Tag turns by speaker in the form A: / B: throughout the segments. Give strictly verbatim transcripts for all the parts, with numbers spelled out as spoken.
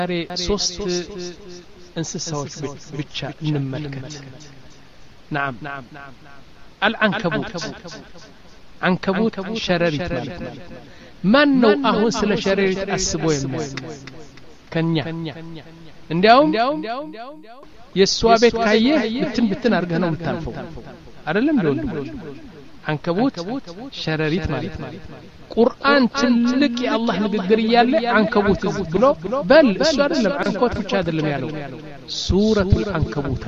A: ሶስት እንስሳዎች ብቻ እንመልከት نعم العنكبوت عنكبوت شرريت ማለት ነው ማን ነው አሁን ስለ ሸረሪት አስቦ የሚያውቅ ከኛ እንዲያውም የሷ ቤት ካየ እንትን ብትን አርገህ ነው የምታልፈው አይደለም እንደው عنكبوت شرريت ማለት ነው ቁርአን ትልቅ የአላህ ንግግር ይያለ عنكبوت ብሎ በል እሱ አይደለም عنكبوت ብቻ አይደለም ያለው ሱረቱ العنكبوت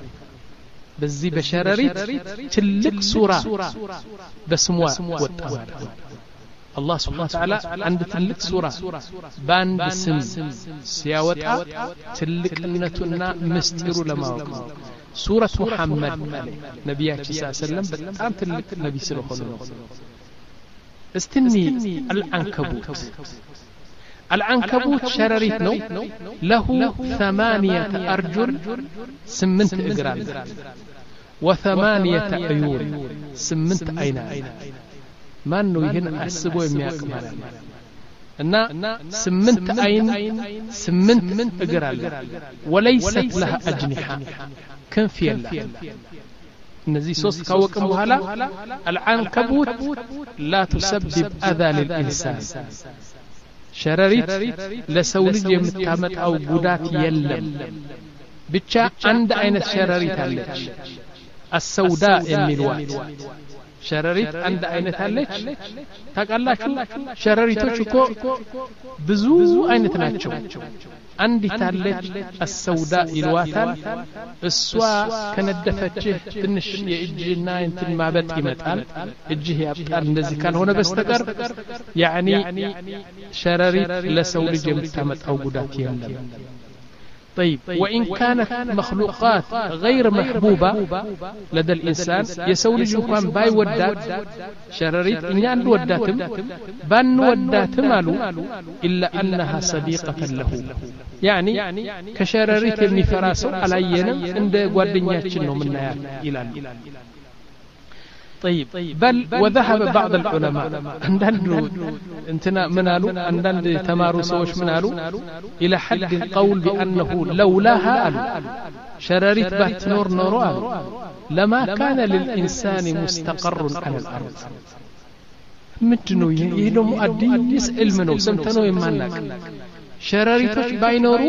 A: በዚህ በሸረሪት ትልቅ ሱራ በስሟ ወጣ الله سبحانه وتعالى عند تلك سورة باند سم سياوتا تلقنتنا مستر لما وقع سورة محمد نبي صلى الله عليه وسلم بتام تلك نبي صلى الله عليه وسلم استني العنكبوت العنكبوت شرريت نو له ثمانية أرجل سمنت إجرال وثمانية عيون سمنت عينان ማን ነው ይሄን አስቦ የሚያውቅ ማለት ነው እና ስምንት አይን ስምንት እግር አለ ወለይሰት لها اجنحه ክንፍ የለ እነዚህ ሶስት ካወቅን በኋላ العنكبوت لا تسبب اذى للانسان ሸረሪት ለሰው ልጅ የምታመጣው ጉዳት የለም ብቻ አንድ አይነት ሸረሪት አለች السوداء የሚልዋት ሸረሪት አንድ አይነት አለች ታቃላችሁ ሸረሪቶች እኮ ብዙ አይነት ናቸው አንዲት አለች السوداء ይልዋታል እሷ ከነደፈችህ ትንሽ የእጅና እንትን ማበጥ ይመጣል እጅህ ያብጣል እንደዚህ ካልሆነ በስተቀር ያኒ ሸረሪት ለሰው ልጅ የምታመጣው ጉዳት የለም طيب وإن كانت مخلوقات غير محبوبة لدى الإنسان يسول جوكان باي ودات شرريت إنيان وداتم بان وداتم إلا أنها صديقة له يعني كشرريت ابن فراسو علينا عند قوادنياتشنو منها إلى طيب بل وذهب بعض العلماء عندنا انتنا منالو عندنا تمارو سوش منالو الى حد القول بانه لولاها شرريت بات نور نوران لما كان للانسان مستقر على الارض متنو يهدو مؤدي يسأل منو سمتنو يمانك شرريتوش باينورو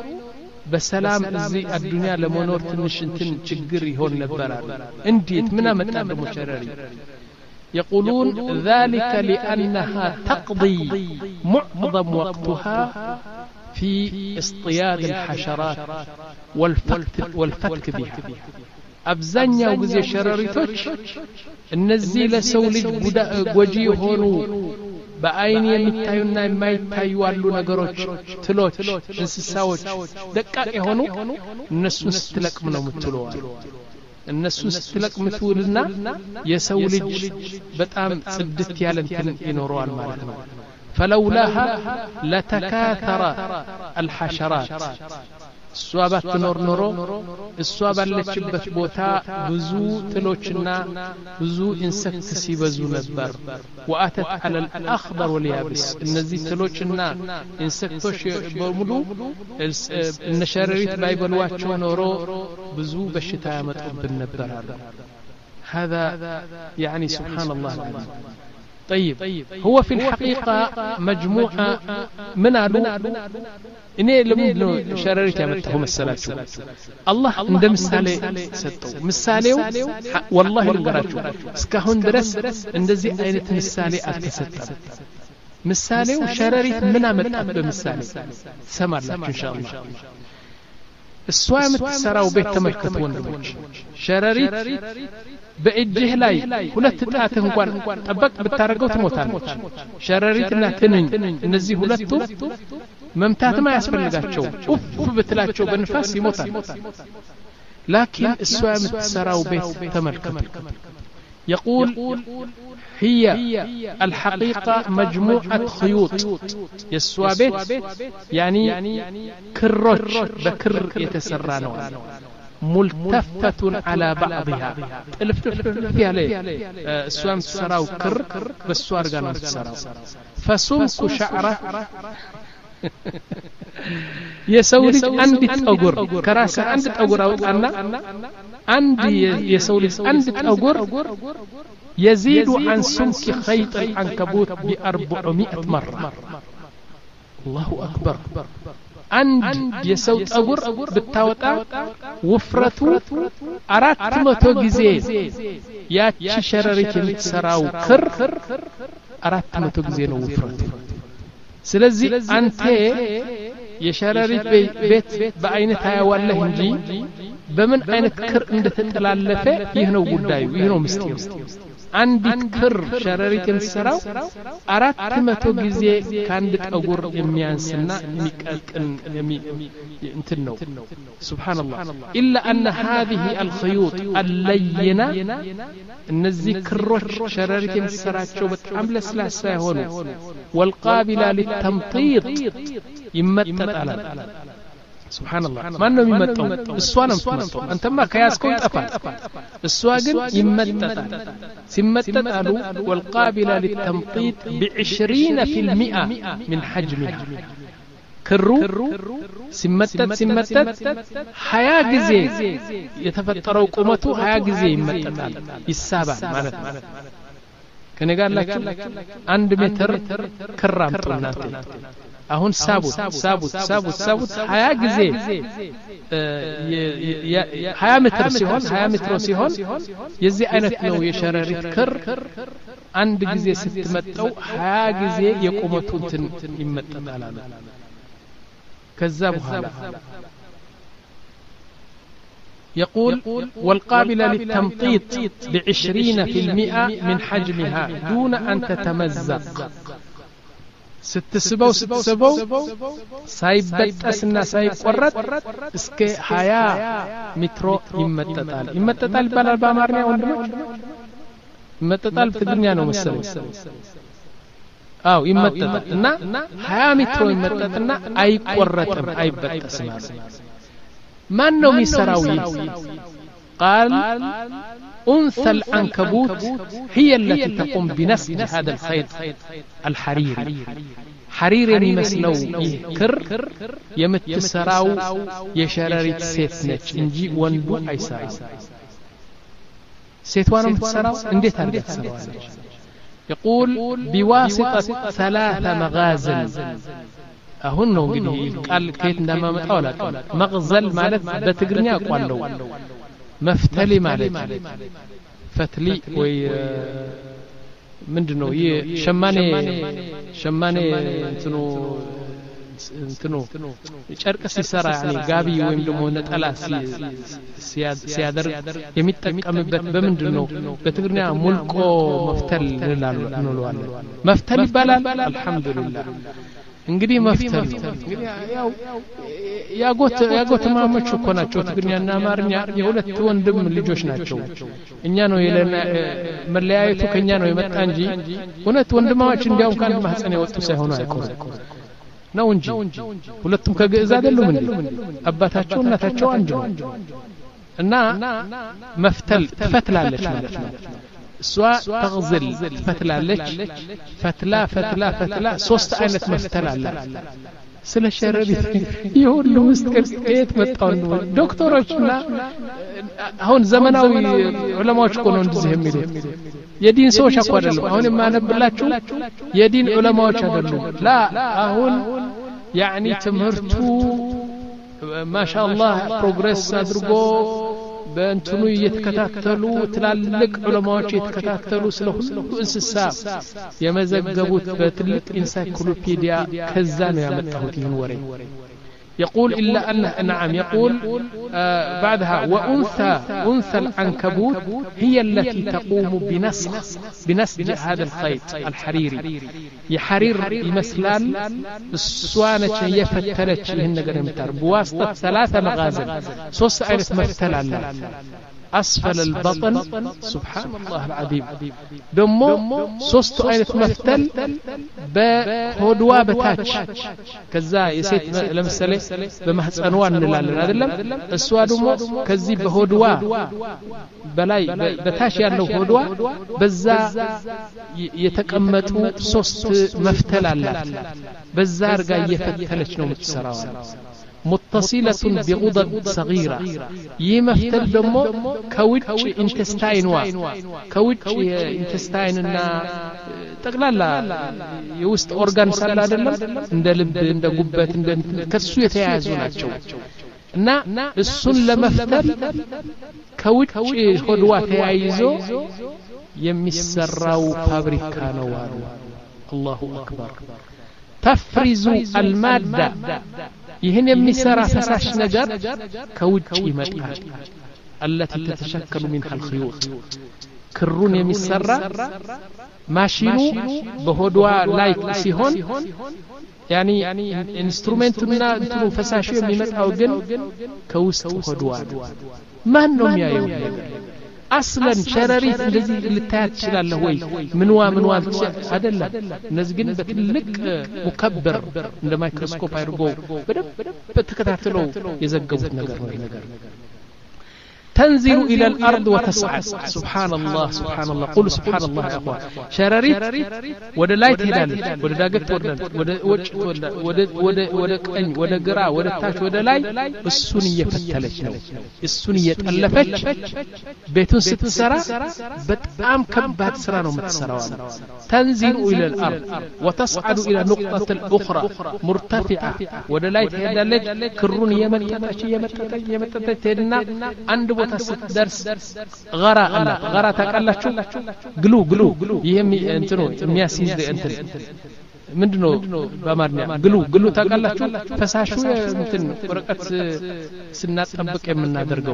A: بسلام زي الدنيا لمنور تنشنتن تشجر يهون نبرار انديت منا متعب مشرري يقولون ذلك لأنها تقضي معظم وقتها في اصطياد الحشرات والفتك, والفتك بها أبزانيا وزي شرريتوش النزي لسولج وجي هونو በአይን የሚታዩና የማይታዩ አሉ ነገሮች ትሎች እንስሳዎች ደቃቅ የሆኑ እነሱን ስትለቅም ነው የምትለው እነሱን ስትለቅም ትውልና የሰው ልጅ በጣም ጽድት ያለ እንትን ይኖረዋል ማለት ነው فلولاها لتكاثر الحشرات السوابات نور نورو السوابات لتشبت بوتا بزو تلوشنا بزو إنسكت سيبزو نبر وآتت على الأخضر واليابس النزي تلوشنا إنسكتوش برملو النشاريت بايبل واتشو نورو بزو بشتاء مطب النبر هذا يعني سبحان الله العظيم طيب هو في الحقيقة مجموعة من ألو إني لمن شررت يمتهم السلام الله عند مسالي ستو مساليو والله لنقرأتو سكهون درس اندزي أينة مسالي أتستر مساليو شررت من أمتهم بمسالي سمر لك إن شاء الله السوام تسراو بيت تملكتون شررت በእጅህ ላይ ሁለት ጣትህ እንኳን ጠበቅ ብታረገው ትሞታለች ሸረሪትና ትንኝ እነዚህ ሁለቱ መምታትማ ያስፈልጋቸው ኡፍ ብትላቸው በንፋስ ይሞታል ላኪን እሷ የምትሰራው ቤት ተመልከቱ يقول هي الحقيقة مجموعة خيوط يسوابت يعني كروش بكر يتسرانو ملتفة على بعضها الفتفت فيها ليه السوام تسراو كر بالسوار قانون تسراو فسمك شعره የሰው ልጅ አንድ ጠጉር ከራስ አንድ ጠጉር አውጣና አንድ የሰው ልጅ አንድ ጠጉር يزيد عن سمك خيط العنكبوت بأربعمائة مرة الله أكبر عند يسو ጠጉር ብታወጣ ውፍረቱ አራት መቶ ጊዜ ያቺ ሸረሪት የምትሰራው ክር አራት መቶ ጊዜ ነው ውፍረቱ ስለዚህ አንተ የሸረሪት ቤት በአይነት ያዋለህ እንጂ በምን አይነት ክር እንደተጠላለፈ ይህ ነው ጉዳዩ ይህ ነው ምስጢሩ አንዲት ክር ሸረሪት የምትሰራው አራት መቶ ጊዜ ካንድ ጠጉር የሚያንስና የሚቀልቅን እንትን ነው ሱብሃንአላህ ኢላ አን هذه الخيوط اللينه እነዚህ ክሮች ሸረሪት የምትሰራቸው በጣም ለስላሳ ይሆኑ والقابله للتمطيط ይመጠጣል سبحان الله ما انه يمطው እሷ ነው የምትመጣው አንተማ ከያስከው ይጠፋል እሷ ግን ይመጠጣል ሲመጠጣሉ والقابله للتمطيط بعشرين بالمئة من حجمها ክሩ ሲመጠጥ ሲመጠጥ ሀያ ጊዜ የተፈጠረው ቁመቱ ሀያ ጊዜ ይመጠጣል ይሳባል ማለት ነው ከነጋላችሁ አንድ ሜትር ክር አምጡና አሁን ሳቡት ሳቡት ሳቡት ሳቡት ሀያ ጊዜ ሀያ ሜትር ሲሆን ሀያ ሜትር ሲሆን የዚህ አይነት ነው የሸረሪት ክር አንድ ጊዜ ስትመጣው ሀያ ጊዜ የቆመቱ እንትን ይመጠጣል አለ ከዛ በኋላ يقول والقابلة للتمطيط بعشرين في المئة من حجمها دون أن تتمزق ስትስበው ስትስበው ሳይበጠስና ሳይቆረጥ እስከ ሀያ ሜትር ይመጠጣል ይመጠጣል ይባላል በአማርኛ ወንድሞች ይመጠጣል ትግርኛ ነው መሰለኝ አው ይመጠጣል እና ሀያ ሜትር ይመጠጥና አይቆረጥም አይበጠስም ማን ነው የሚሰራው قال أنثى العنكبوت هي التي تقوم بنسج هذا الخيط الحريري حريري يمسلو كر يمتسراو يشرريت سيت نچ انجي وندو ايساي سيتوانا متسراو انديت انديت تسراو يقول بواسطة ثلاث مغازل አሁን ነው እንግዲህ ቃል ከየት እንደማመጣው አላውቅም መግዘል ማለት በትግርኛ አቋለው መፍተሊ ማለት ፈትሊ ወይ ምንድነው ይሄ ሸማኔ ሸማኔ እንትኑ እንትኑ ጨርቅ ሲሰራ ያኒ ጋቢ ወይም ደግሞ ነጠላ ሲያደርግ የሚጠቀምበት በምንድነው በትግርኛ ሙልቆ መፍተል እንላለን መፍተል ይባላል አልহামዱሊላህ እንግዲህ መፍተል እንግዲህ ያው ያጎት ያጎት ማሞች እኮ ናቸው ትግርኛና አማርኛ የሁለት ወንድም ልጆች ናቸው እኛ ነው የለና መለያየቱ ከኛ ነው የመጣ እንጂ ሁለት ወንድማዎች እንዲያው ካንድ ማህፀን የወጡ ሳይሆኑ አይቆም ነው እንጂ ሁለቱም ከግዕዝ አይደሉም እንዴ አባታቸው እናታቸው አንድ ነው እና መፍተል ትፈትላለች ማለት ነው እሷ ተغزل ትፈትላለች ፈትላ ፈትላ ፈትላ ሶስት አይነት መፍተል አለ ስለ ሸረሪት ይሁሉ ምስጢር ከየት መጣው ነው ዶክተሮችና አሁን ዘመናዊ ዑለማዎች እኮ ነው እንደዚህ የሚሉት የዲን ሰዎች እኮ አይደሉም አሁን የማነብላችሁ የዲን ዑለማዎች አይደሉም ላ አሁን ያኒ ትምህርቱ ማሻአላህ ፕሮግሬስ አድርጎ በእንትኑ እየተከታተሉ ትላልቅ ዑለማዎች እየተከታተሉ ስለሁሉ እንስሳ የመዘገቡት በትልቅ ኢንሳይክሎፒዲያ ከዛ ነው ያመጣሁት ይህን ወሬ يقول إلا أنه نعم يقول آه بعدها وأنثى أنثى العنكبوت هي التي تقوم بنسخ بنسج هذا الخيط الحريري يحرير مثلان السوانة يفتلت لهن قرم ترب بواسطة ثلاثة مغازل صوص عينة مثل الله أسفل البطن سبحان الله العظيم دمو ሶስቱ አይነት መፍተል በሆድዋ በታች ከዛ የሴት ለምሳሌ በማህፀንዋ እንላለን አይደለም እሷ ደግሞ ከዚህ በሆድዋ በላይ በታች ያለው ሆድዋ በዛ የተቀመጡ ሶስት መፍተል አላት በዛ አርጋ እየፈተለች ነው የምትሰራው متصلة بغدد صغيرة يمفتل دمو كوج انتستاينوا كوج انتستايننا تقلالا يوست اورغان سالا አይደለም እንደ ልብ እንደ ጉበት እንደ ከሱ የተያያዙ ናቸው እና እሱን ለመፍተል ከውጭ ሆድዋ ተያይዞ የሚሰራው ፋብሪካ ነው አሉ አላሁ አክበር تفرز المادة ይህን የሚሰራ ፈሳሽ ነገር ከውጭ ይመጣል التي تتشكل منها الخيوط ክሩን የሚሰራ ማሽኑ በሆድዋ ላይ ሲሆን يعني ኢንስትሩሜንቱና እንትኑ ፈሳሹ የሚመጣው ግን ከውስጥ ሆድዋ ማን ነው የሚያየው اصلا شراريت እንደዚህ ልታያት ይችላል ወይ ምንዋ ምንዋ አይደለም እነዚህ ግን በትልቅ ሙከበር እንደ ማይክሮስኮፕ አድርጎ በደንብ ተከታትለው የዘገቡት ነገር ነው ነገር تنزل إلى الأرض وتصعد سبحان الله سبحان الله قل سبحان الله يا أخوان شراريت ودا لايت هلال ودا داقت ودا ودا وجه ودا ودا ودا كأن ودا قراء ودا تاش ودا لاي السنية فتلج السنية تألفت بيتون ست سرى بتأم كبات سرانو متسروان تنزل إلى الأرض وتصعد إلى نقطة الأخرى مرتفعة ودا لايت هلال كرون يمتتش يمتتش يمتتش تدنا عند درس غرا الله غرا تقلاچو ግሉ ግሉ ይሄም እንትኑ የሚያስይዝ እንትን ምንድነው በአማርኛ ግሉ ግሉ ታውቃላችሁ ፈሳሹ እንትን ወረቀት ስናጠብቅ የምናደርገው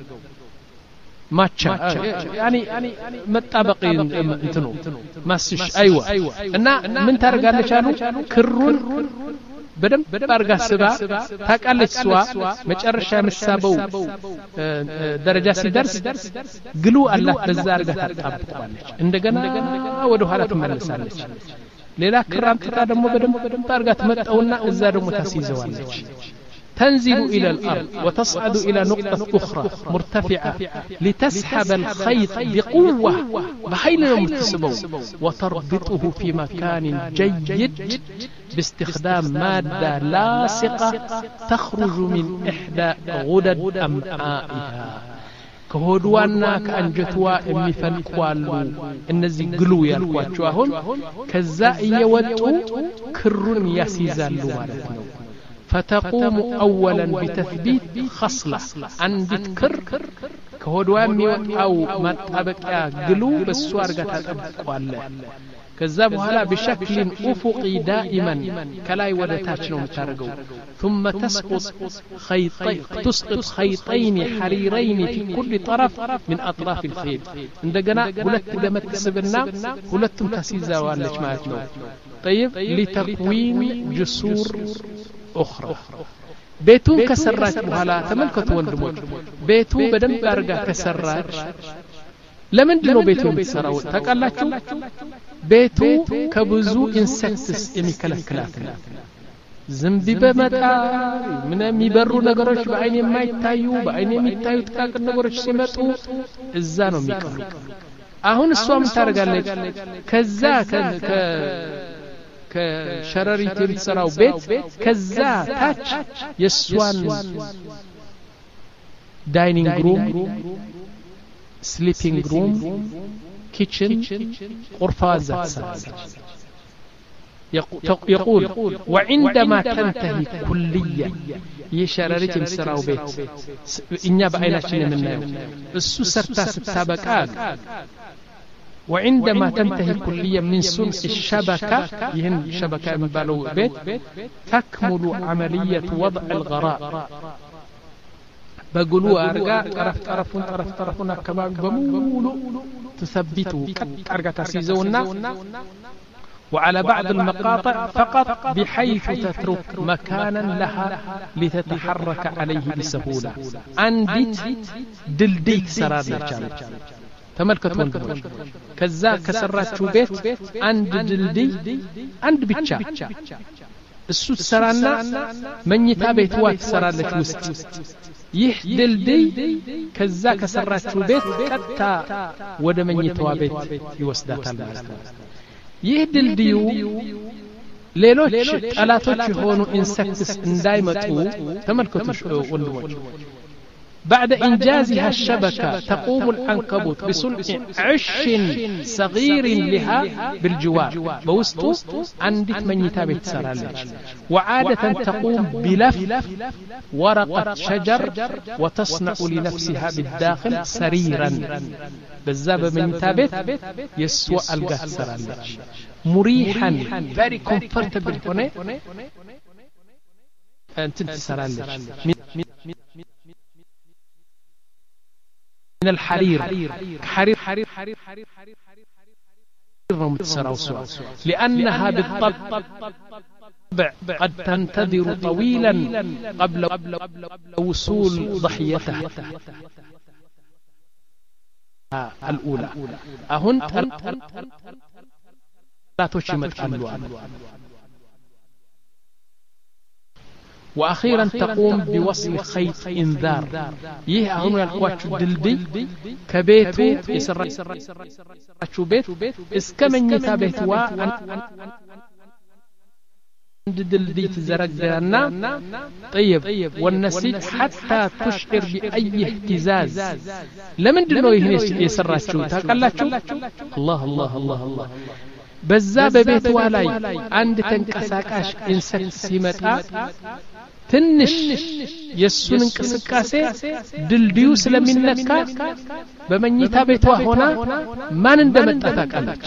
A: ማቻ يعني መጣበቅ እንትኑ ማስሽ አይዋ እና ምን ታርጋለች አሉ ክሩን በደንብ ባርጋ ስባ ታቃለች ሷ መጨረሻ መሳበው ደረጃ ሲደርስ ግሉ አላህ በዛ አርጋ ታጣብቃለች እንደገና ወደ ኋላ ትመለሳለች ሌላ ክራም ተታ ደግሞ በደንብ ባርጋ ትመጣውና እዛ ደግሞ ታስይዘዋለች تنزل إلى الأرض وتصعد إلى نقطة أخرى مرتفعة لتسحب الخيط بقوة بحيل يمتسبه وتربطه في مكان جيد باستخدام مادة لاصقة تخرج من إحدى غدد أمعائها كهودوانا كأنجتوا የሚፈልቁዋሉ እነዚህ ግሉ ያልኳቸው አሁን ከዛ እየወጡ ክሩን ያስይዛሉ ማለት ነው فتقوم أولا بتثبيت خصلة عند كر كهودوام أو مطابقيا قلو بالسوار قتطبقوا كذا بحالا بشكل أفقي دائما كلاي ودتاچنو متارغو ثم تسقط خيطين تسقط خيطين حريرين في كل طرف من أطراف الخيط عندنا ሁለት ገመድ ተስብና ሁለቱም ተሲዛዋለች ማለት ነው طيب لتقويم جسور أخرى بيتو كسرات بحالا تملكت وندموج بيتو بدن بارغا كسرات لمن دنو بيتو بيتسراو تقالاتشو بيتو كبزو انسكتس يميكلكلات زنبي بمتا من የሚበሩ ነገሮች በአይን የማይታዩ በአይን የሚታዩ ጥቃቅን ነገሮች ሲመጡ እዛ ነው የሚቀሩ አሁን እሷም ታርጋለች ከዛ ከ ከሸረሪት የምትሰራው ቤት ከዛ ታች የሷን ዳይኒንግ ሩም ስሊፒንግ ሩም ኪችን ቁርፋዛ ትሰራለች يقول وعندما تنتهي كليا يشررت مسراو بيت إنيا بعيناتنا منايو السو سرتا ستابقا وعندما تنتهي كليا من صنع الشبكة يهن شبكة مبالو بيت تكمل عملية وضع الغراء بقولوا أرجع طرف طرفون طرف طرفون كباب بمولو تثبتوا أرجع تسيزونا وعلى بعض المقاطع فقط بحيث تترك مكانا لها لتتحرك عليه بسهولة عندت دلديت سرار لك تملكت وندمج كذا كسراتشو بيت عند دلدي عند بيتشا السوت سرانا منيتا بيتوا تسرالك وسط ይህ ድልድይ ከዛ ከሰራችው ቤት ቀጥታ ወደ መኝታዋ ቤት ይወስዳታል ማለት ነው ይህ ድልድዩ ሌሎች ጠላቶች የሆኑ ኢንሴክትስ እንዳይመጡ ተመልከቱ ወንድሞች بعد إنجازها الشبكة تقوم العنكبوت بصنع عش صغير لها بالجوار بوسطه عندت منيتا بيت سرالج وعادة تقوم بلف ورقة شجر وتصنع لنفسها بالداخل سريرا بالزاب منيتا بيت يسوى القات سرالج مريحا very comfortable هنا أنت تسرالج من الحرير حرير حرير حرير حرير حرير حرير لأنها بالطبع قد تنتظر طويلا قبل وصول ضحيتها الأولى أهن لا تشمت أملوان وأخيرا تقوم بوصل خيط إنذار يه هنا القوات الدلدي كبيتو يسرعشو بيت اسكمن يتابيتوا عند دلدي تزرقنا طيب والنسيج حتى تشعر بأي اهتزاز لمن دلو يسرعشو تاقلاتشو الله الله الله الله بزا ببيتوا لاي عند تنكساكاش إنسكت سيمتا ትንሽ የሱን እንቅስቃሴ ድልድዩ ስለሚነካ በመኝታ ቤቷ ሆና ማን እንደመጣ ታውቃለች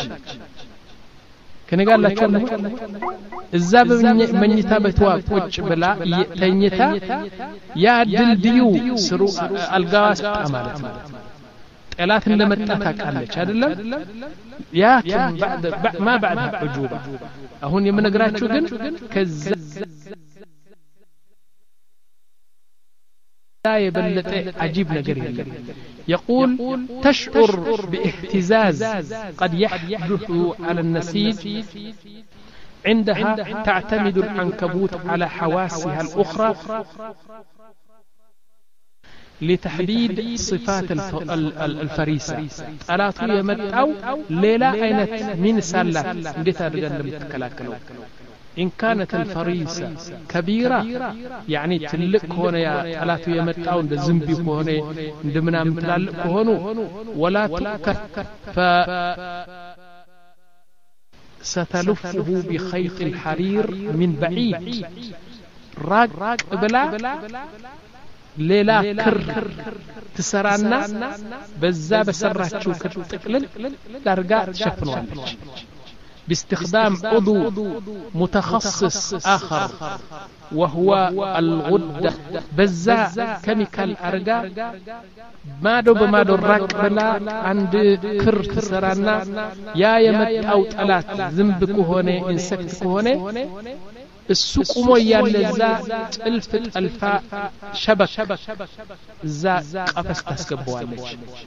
A: ከነጋላችሁ እዛ በመኝታ ቤቷ ቁጭ ብላ ተኝታ ያ ድልድዩ ስሩ አልጋዋ ማለት ነው ጠላት እንደመጣ ታውቃለች አይደለም ያ ما بعدها عجوبة አሁን የምነግራችሁ ግን ከዛ لا يبلغ عجيب نجر يقول تشعر باهتزاز قد يحدث على النسيج عندها تعتمد العنكبوت على حواسها الأخرى لتحديد صفات الفريسة ألاتو يمتعو ليلا أينت من سالات انديتا رجال لم تكلاكلو إن كانت الفريسة كبيرة يعني تلك هنا يا ألاتو يمتعو اند زنبي هنا اندمنا متلالك هنا ولا تؤكر ف ستلفه بخيط الحرير من بعيد راق بلا ليلا كر تسرانا بزا بسراتشو كتقلل دارقا شفنوالج باستخدام عضو متخصص آخر وهو الغدة بزا كيميكال أرقا مادو بمادو الراك بلا عند كر تسرانا يا يمت أو تلات ذنبكو هوني انسكتكو هوني السوق مويا لزا الفت الفاء شبك زا قفص تسكبوالج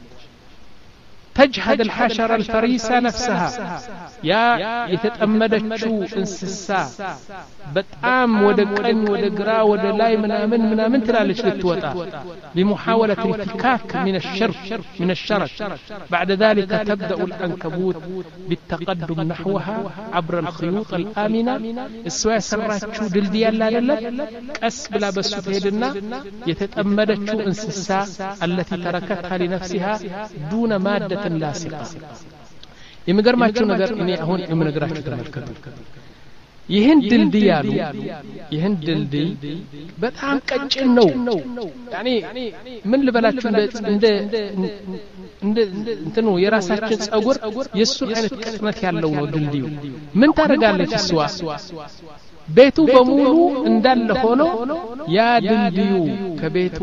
A: تجهد الحشرة الفريسة نفسها يا يتتأمدتشو انسسا بتعام ودقن ودقرا ودلاي منامن منامن تلالش للتوتا بمحاولة الفكاك من الشر من الشرك بعد ذلك تبدأ العنكبوت بالتقدم نحوها عبر الخيوط الآمنة السواء سراتشو دلديا لا لا كأس بلا بس تهدنا يتتأمدتشو انسسا التي تركتها لنفسها دون مادة لاصقة يمغرماچو ነገር እኔ አሁን የምነግራችሁ ተመልከቱ ይሄን ድልድይ ያሉ ይሄን ድልድይ በጣም ቀጭን ነው ያኒ ምን ልበላችሁ እንደ እንደ እንትኑ የራሳችን ጸጉር የሱን አይነት ቅጥነት ያለው ነው ድልድዩ ምን ታረጋለች እሷ ቤቱ በሙሉ እንዳለ ሆኖ ያ ድልድዩ ከቤቱ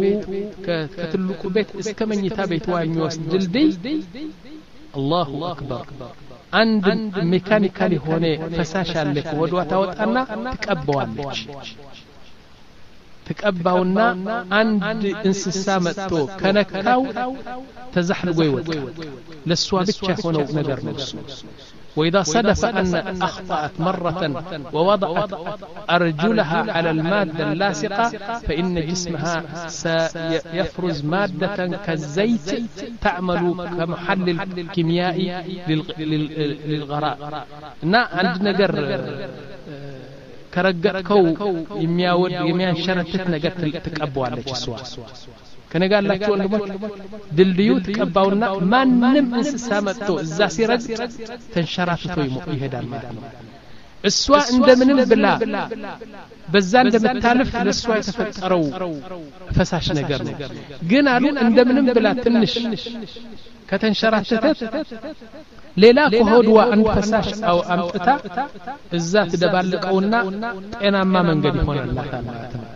A: ከትልቁ ቤት እስከ መኝታ ቤቱ የሚወስድ ድልድይ الله أكبر አንድ ሜካኒካሊ ሆነ ፈሳሽ አለ ከወዷ ታወጣና ትቀባዋለች تقباونا عند انسسا متو كنكاو تزحلقو يوقع لسوا بيتشا هونو نجر نفسه وإذا صدف أن أخطأت مرة ووضعت أرجلها على المادة اللاصقة فإن جسمها سيفرز مادة كالزيت تعمل كمحلل كيميائي للغراء نا عند نجر كرجعكو يمياود يميان شرتت ነገር ትቀባዋለች እሷ ከነጋላችሁ ወንድሞች ድልድዩ ትቀባውና ማንንም እንስሳ መጥቶ እዛ ሲረግ ተንሸራፍቶ ይሄዳል ማለት ነው እሷ እንደምንም ብላ በዛ እንደምታልፍ ለሷ የተፈጠረው ፈሳሽ ነገር ነው ግን አሉ እንደምንም ብላ ትንሽ ከተንሸራተተት ሌላ ከሆድዋ አንድ ፈሳሽ አው አምጥታ እዛ ትደባልቀውና ጤናማ መንገድ ይሆናልላታል ማለት ነው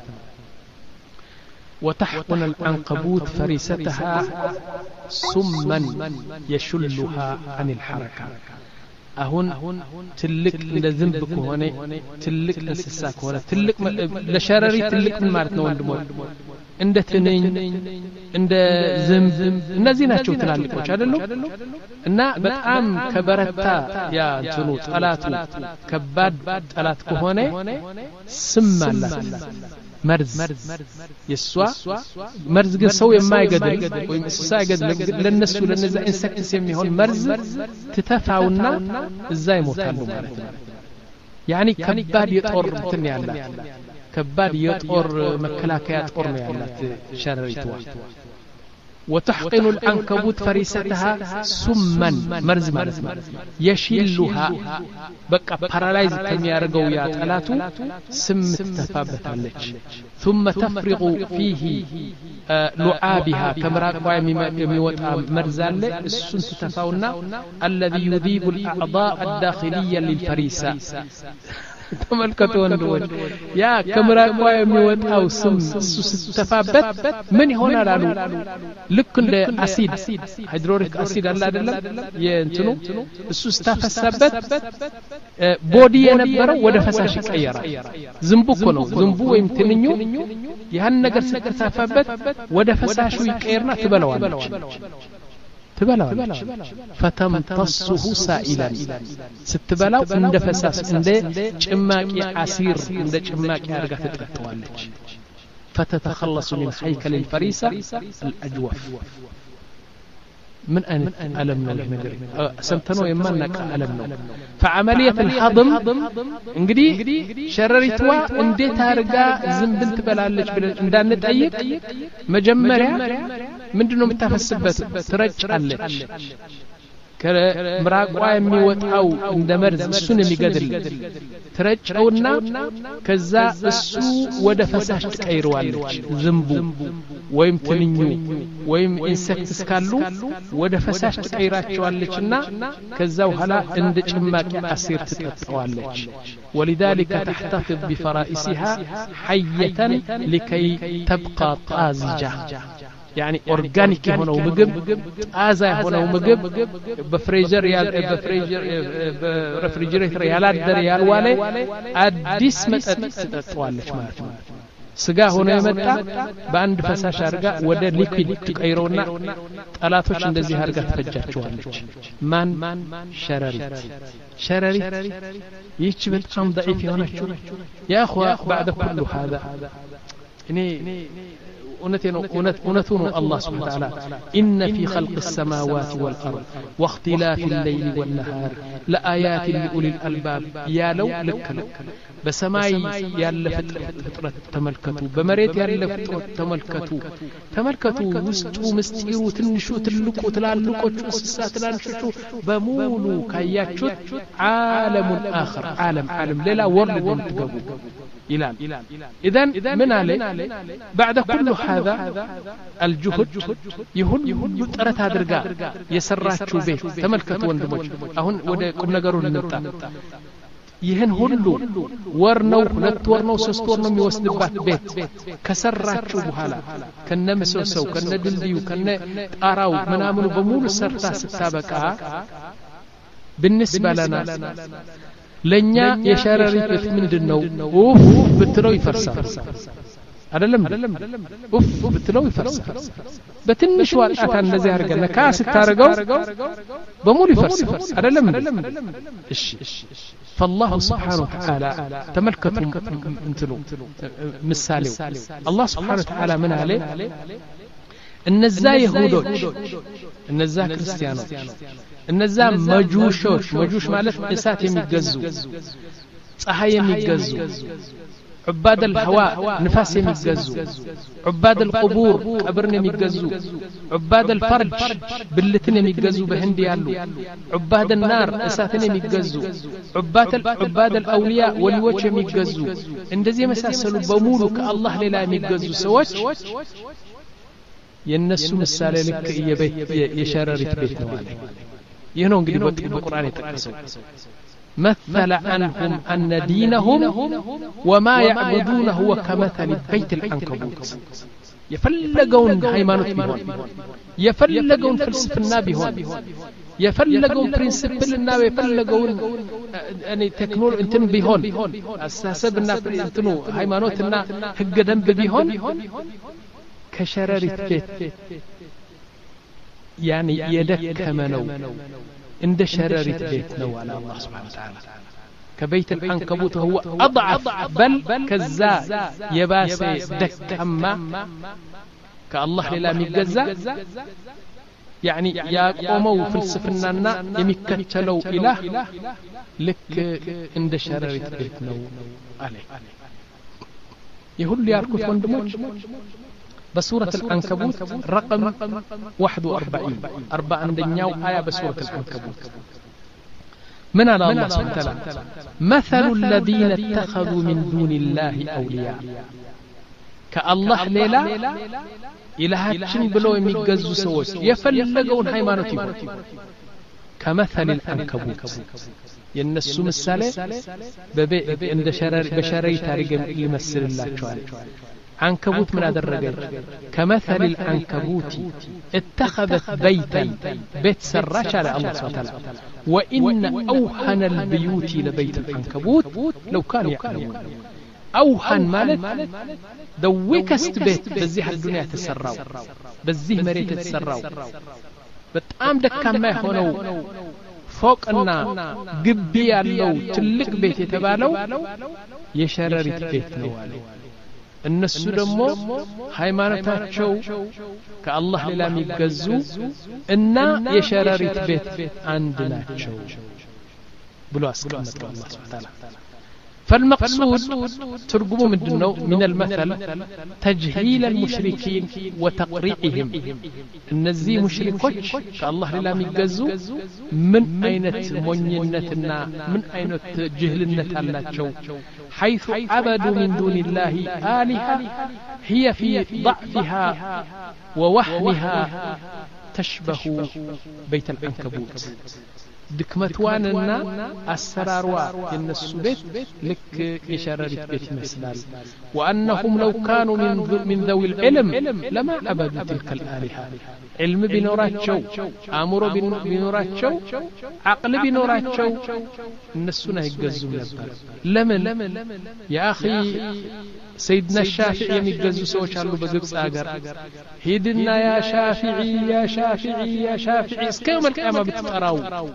A: وتحقن العنكبوت فريستها سما يشلها عن الحركة አሁን ትልቅ እንደ ዝንብ ከሆነ ትልቅ እንስሳ ከሆነ ትልቅ ለሸረሪ ትልቅ ምን ማለት ነው ወንድሞች እንደ ትንኝ እንደ ዝንብ እነዚህ ናቸው ትላልቆች አይደሉ እና በጣም ከበረታ ያ እንትኑ ጠላቱ ከባድ ጠላት ከሆነ ስም አላት مرز يسوا مرز ግን ሰው የማይገድል ወይ እንስሳ አይገድል ለነሱ ለነዛ ኢንሴክትስ የሚሆን መርዝ ትተፋውና እዛ ይሞታሉ ማለት ነው يعني ከባድ የጦር እንትን ያላት ከባድ የጦር መከላከያ ጦር ነው ያላት ሸረሪቷ وتحقن العنكبوت فريستها سما مرز مرز يشلها بقى بارالايز كميارغو يا طلاتو سم تتفابتالج ثم تفرغ فيه لعابها كمراقوا يميوطا مرزاله السن تتفاونا الذي يذيب الاعضاء الداخليه للفريسه ተመልከቱ ወንዶች ያ ከምራቋ የሚወጣው ስም እሱ ስተፋበት ምን ይሆናል አሉ ልክ እንደ አሲድ ሃይድሮሊክ አሲድ አለ አይደለም የእንትኑ እሱ ስታፈሳበት ቦዲ የነበረው ወደ ፈሳሽ ይቀየራል ዝንቡ እኮ ነው ዝንቡ ወይም ትንኙ ያን ነገር ስተፋበት ወደ ፈሳሹ ይቀየርና ትበላዋለች تبلاو فتمتصه سائلا ستبلاو عند فساس عند ጭማቂ عصير عند ጭማቂ አርጋ ተጠጣዋለች فتتخلص من هيكل الفريسة الأجوف من أن ألم نجري سمتنو يمنك ألمنا فعملية الهضم انقدي شررتوا انديت هرقا زنبنت بلالج بلان نتأيب مجمرة من دونه متفسبت ترجعلج كمراقوا የሚወጣው እንደ መርዝ እሱን የሚገድል ትረጭውና ከዛ እሱ ወደ ፈሳሽ ተቀይሯለች ዝንቡ ወይም ትንኙ ወይም ኢንሴክትስ ካሉ ወደ ፈሳሽ ተቀይራቸዋለችና ከዛ በኋላ እንደ ጭማቂ አሲር ትጠጣዋለች ولذلك تحتفظ بفرائسها حية لكي تبقى طازجة يعني أورجانيك هنا ومجب آزا هنا ومجب بفريزر يال بفريزر برفريجريتر يالات در يالوالي أديس متأتوالش مالتنا سجا هنا يمتع باند فساش أرجع وده ليكويد تكيرونا ثلاثة شندزي هرجع تفجر شوالش من شراريت شراريت يشبه قام ضعيف هنا يا أخوة بعد كل هذا إني ونتون الله سبحانه وتعالى إن في خلق السماوات والأرض واختلاف الليل والنهار لآيات لأولي الألباب يا لو لك لك بسماي يا لفترة تملكتو بمريت يا لفترة تملكتو تملكتو وستو مستيرو تنشو تلقو تلالقو تسسا تلانشو بمولو كياتشو عالم آخر عالم عالم ليلا ورد متقبو إلان إذن من عليه بعد كل هذا الجهد يهون يترت هذا الرجال يسرعت بيت تملكت وندمج أهون ودكم نجارون النبتة يهن هلو ورنو لت ورنو سستورنو ميوسنبات بيت كسرعت بحالا كنا مسوسو كنا دلديو كنا أراو منامنو بمول سرتا ستابكا بالنسبة لنا ለኛ የሸረሪት ቤት ምንድነው ኡፍ ብትለው ይፈርሳል አይደለም ኡፍ ብትለው ይፈርሳል በትንሽ ዋጣታ እንደዚህ አርገና ካስ ታረጋው በሙሉ ይፈርሳል አይደለም እሺ فالله سبحانه وتعالى تملكتم انتلو مثاليو الله سبحانه وتعالى من عليه እነዛ ይሁዶች እነዛ ክርስቲያኖች እነዛ መጁሾች መጁሽ ማለት እሳት የሚገዙ ፀሐይ የሚገዙ عباد الهواء نفاس يميجزو عباد القبور قبرن يميجزو عباد الفرج بلتن يميجزو بهندي يالو عباد النار اساتن يميجزو عباد عباد الاولياء وليوچ يميجزو እንደዚህ መሳሰሉ በሙሉ ከአላህ ሌላ የሚገዙ ሰዎች የነሱ ምሳሌ ልክ የቤት የሸረሪት ቤት ነው አለ ይሄ ነው እንግዲህ በቁርአን የተጠቀሰው مثل عنهم أن دينهم وما يعبدون هو كمثل بيت العنكبوت يفلقون هيمانوت بهون يفلقون فلسفنا بهون يفلقون برنسبلنا ويفلقون يعني تكنول انتن بهون أساسبنا انتنو هيمانوتنا حق دنب بهون كشررت بيت يعني يدك منو عند شررت بيت نو على الله سبحانه وتعالى كبيت العنكبوت هو أضعف بل كذا يباس دكما كالله لا ميجزا يعني يا قوموا فلسفنا يمكتلوا إله لك عند شررت بيت نو عليه يقول لي أركض وندموج بسورة العنكبوت رقم واحد وأربعين أربعة عندنياو آية بسورة العنكبوت من على الله سبحانه وتعالى مثل الذين اتخذوا من دون الله أولياء كالله ليلة إلهاتشن بلو يميقزوا سوس يفلقون هيمانوتي كمثل العنكبوت ينسو مسالة عند بشري تاريخ يمثل الله شوالي عنكبوت من هذا الرجل كمثل العنكبوت اتخذت بيتا بيت سراش على الله سبحانه وتعالى وإن أوهن البيوت لبيت العنكبوت لو كانوا يعلمون أوهن مالت دويكست بيت بزيه الدنيا تسراو بزيه مريت تسراو بتقام دكا ما يخونو فوقنا قبي اللو تلك بيت يتبالو يشررت بيت نوالي እነሱ ደግሞ ሃይማኖታቸው ከአላህ ሌላ የሚገዙ እና የሸረሪት ቤት አንድ ናቸው ብሎ አስቀመጠ አላህ Subhanahu Wa Ta'ala فالمقصود ترجمه مدنو من المثل تجهيل المشركين وتقريعهم النزي مشركوش كالله لا ميجزو من أينت منينتنا من أينت جهلنت اللاتشو حيث عبدوا من دون الله آلهة هي في ضعفها ووهنها تشبه بيت العنكبوت دكمتواننا السراروا ينسو بيت لك يشررت بيت مسلال وأنهم لو كانوا من, من ذوي العلم لما عبدوا تلك الآلهة علم بنوراتشو أمر بنوراتشو عقل بنوراتشو النسونا يقزوا نبر لمن يا أخي سيدنا الشافعي يميقزوا سوش على بقبس آقر هيدنا يا شافعي يا شافعي يا شافعي اسكيوم القيامة بتتقراو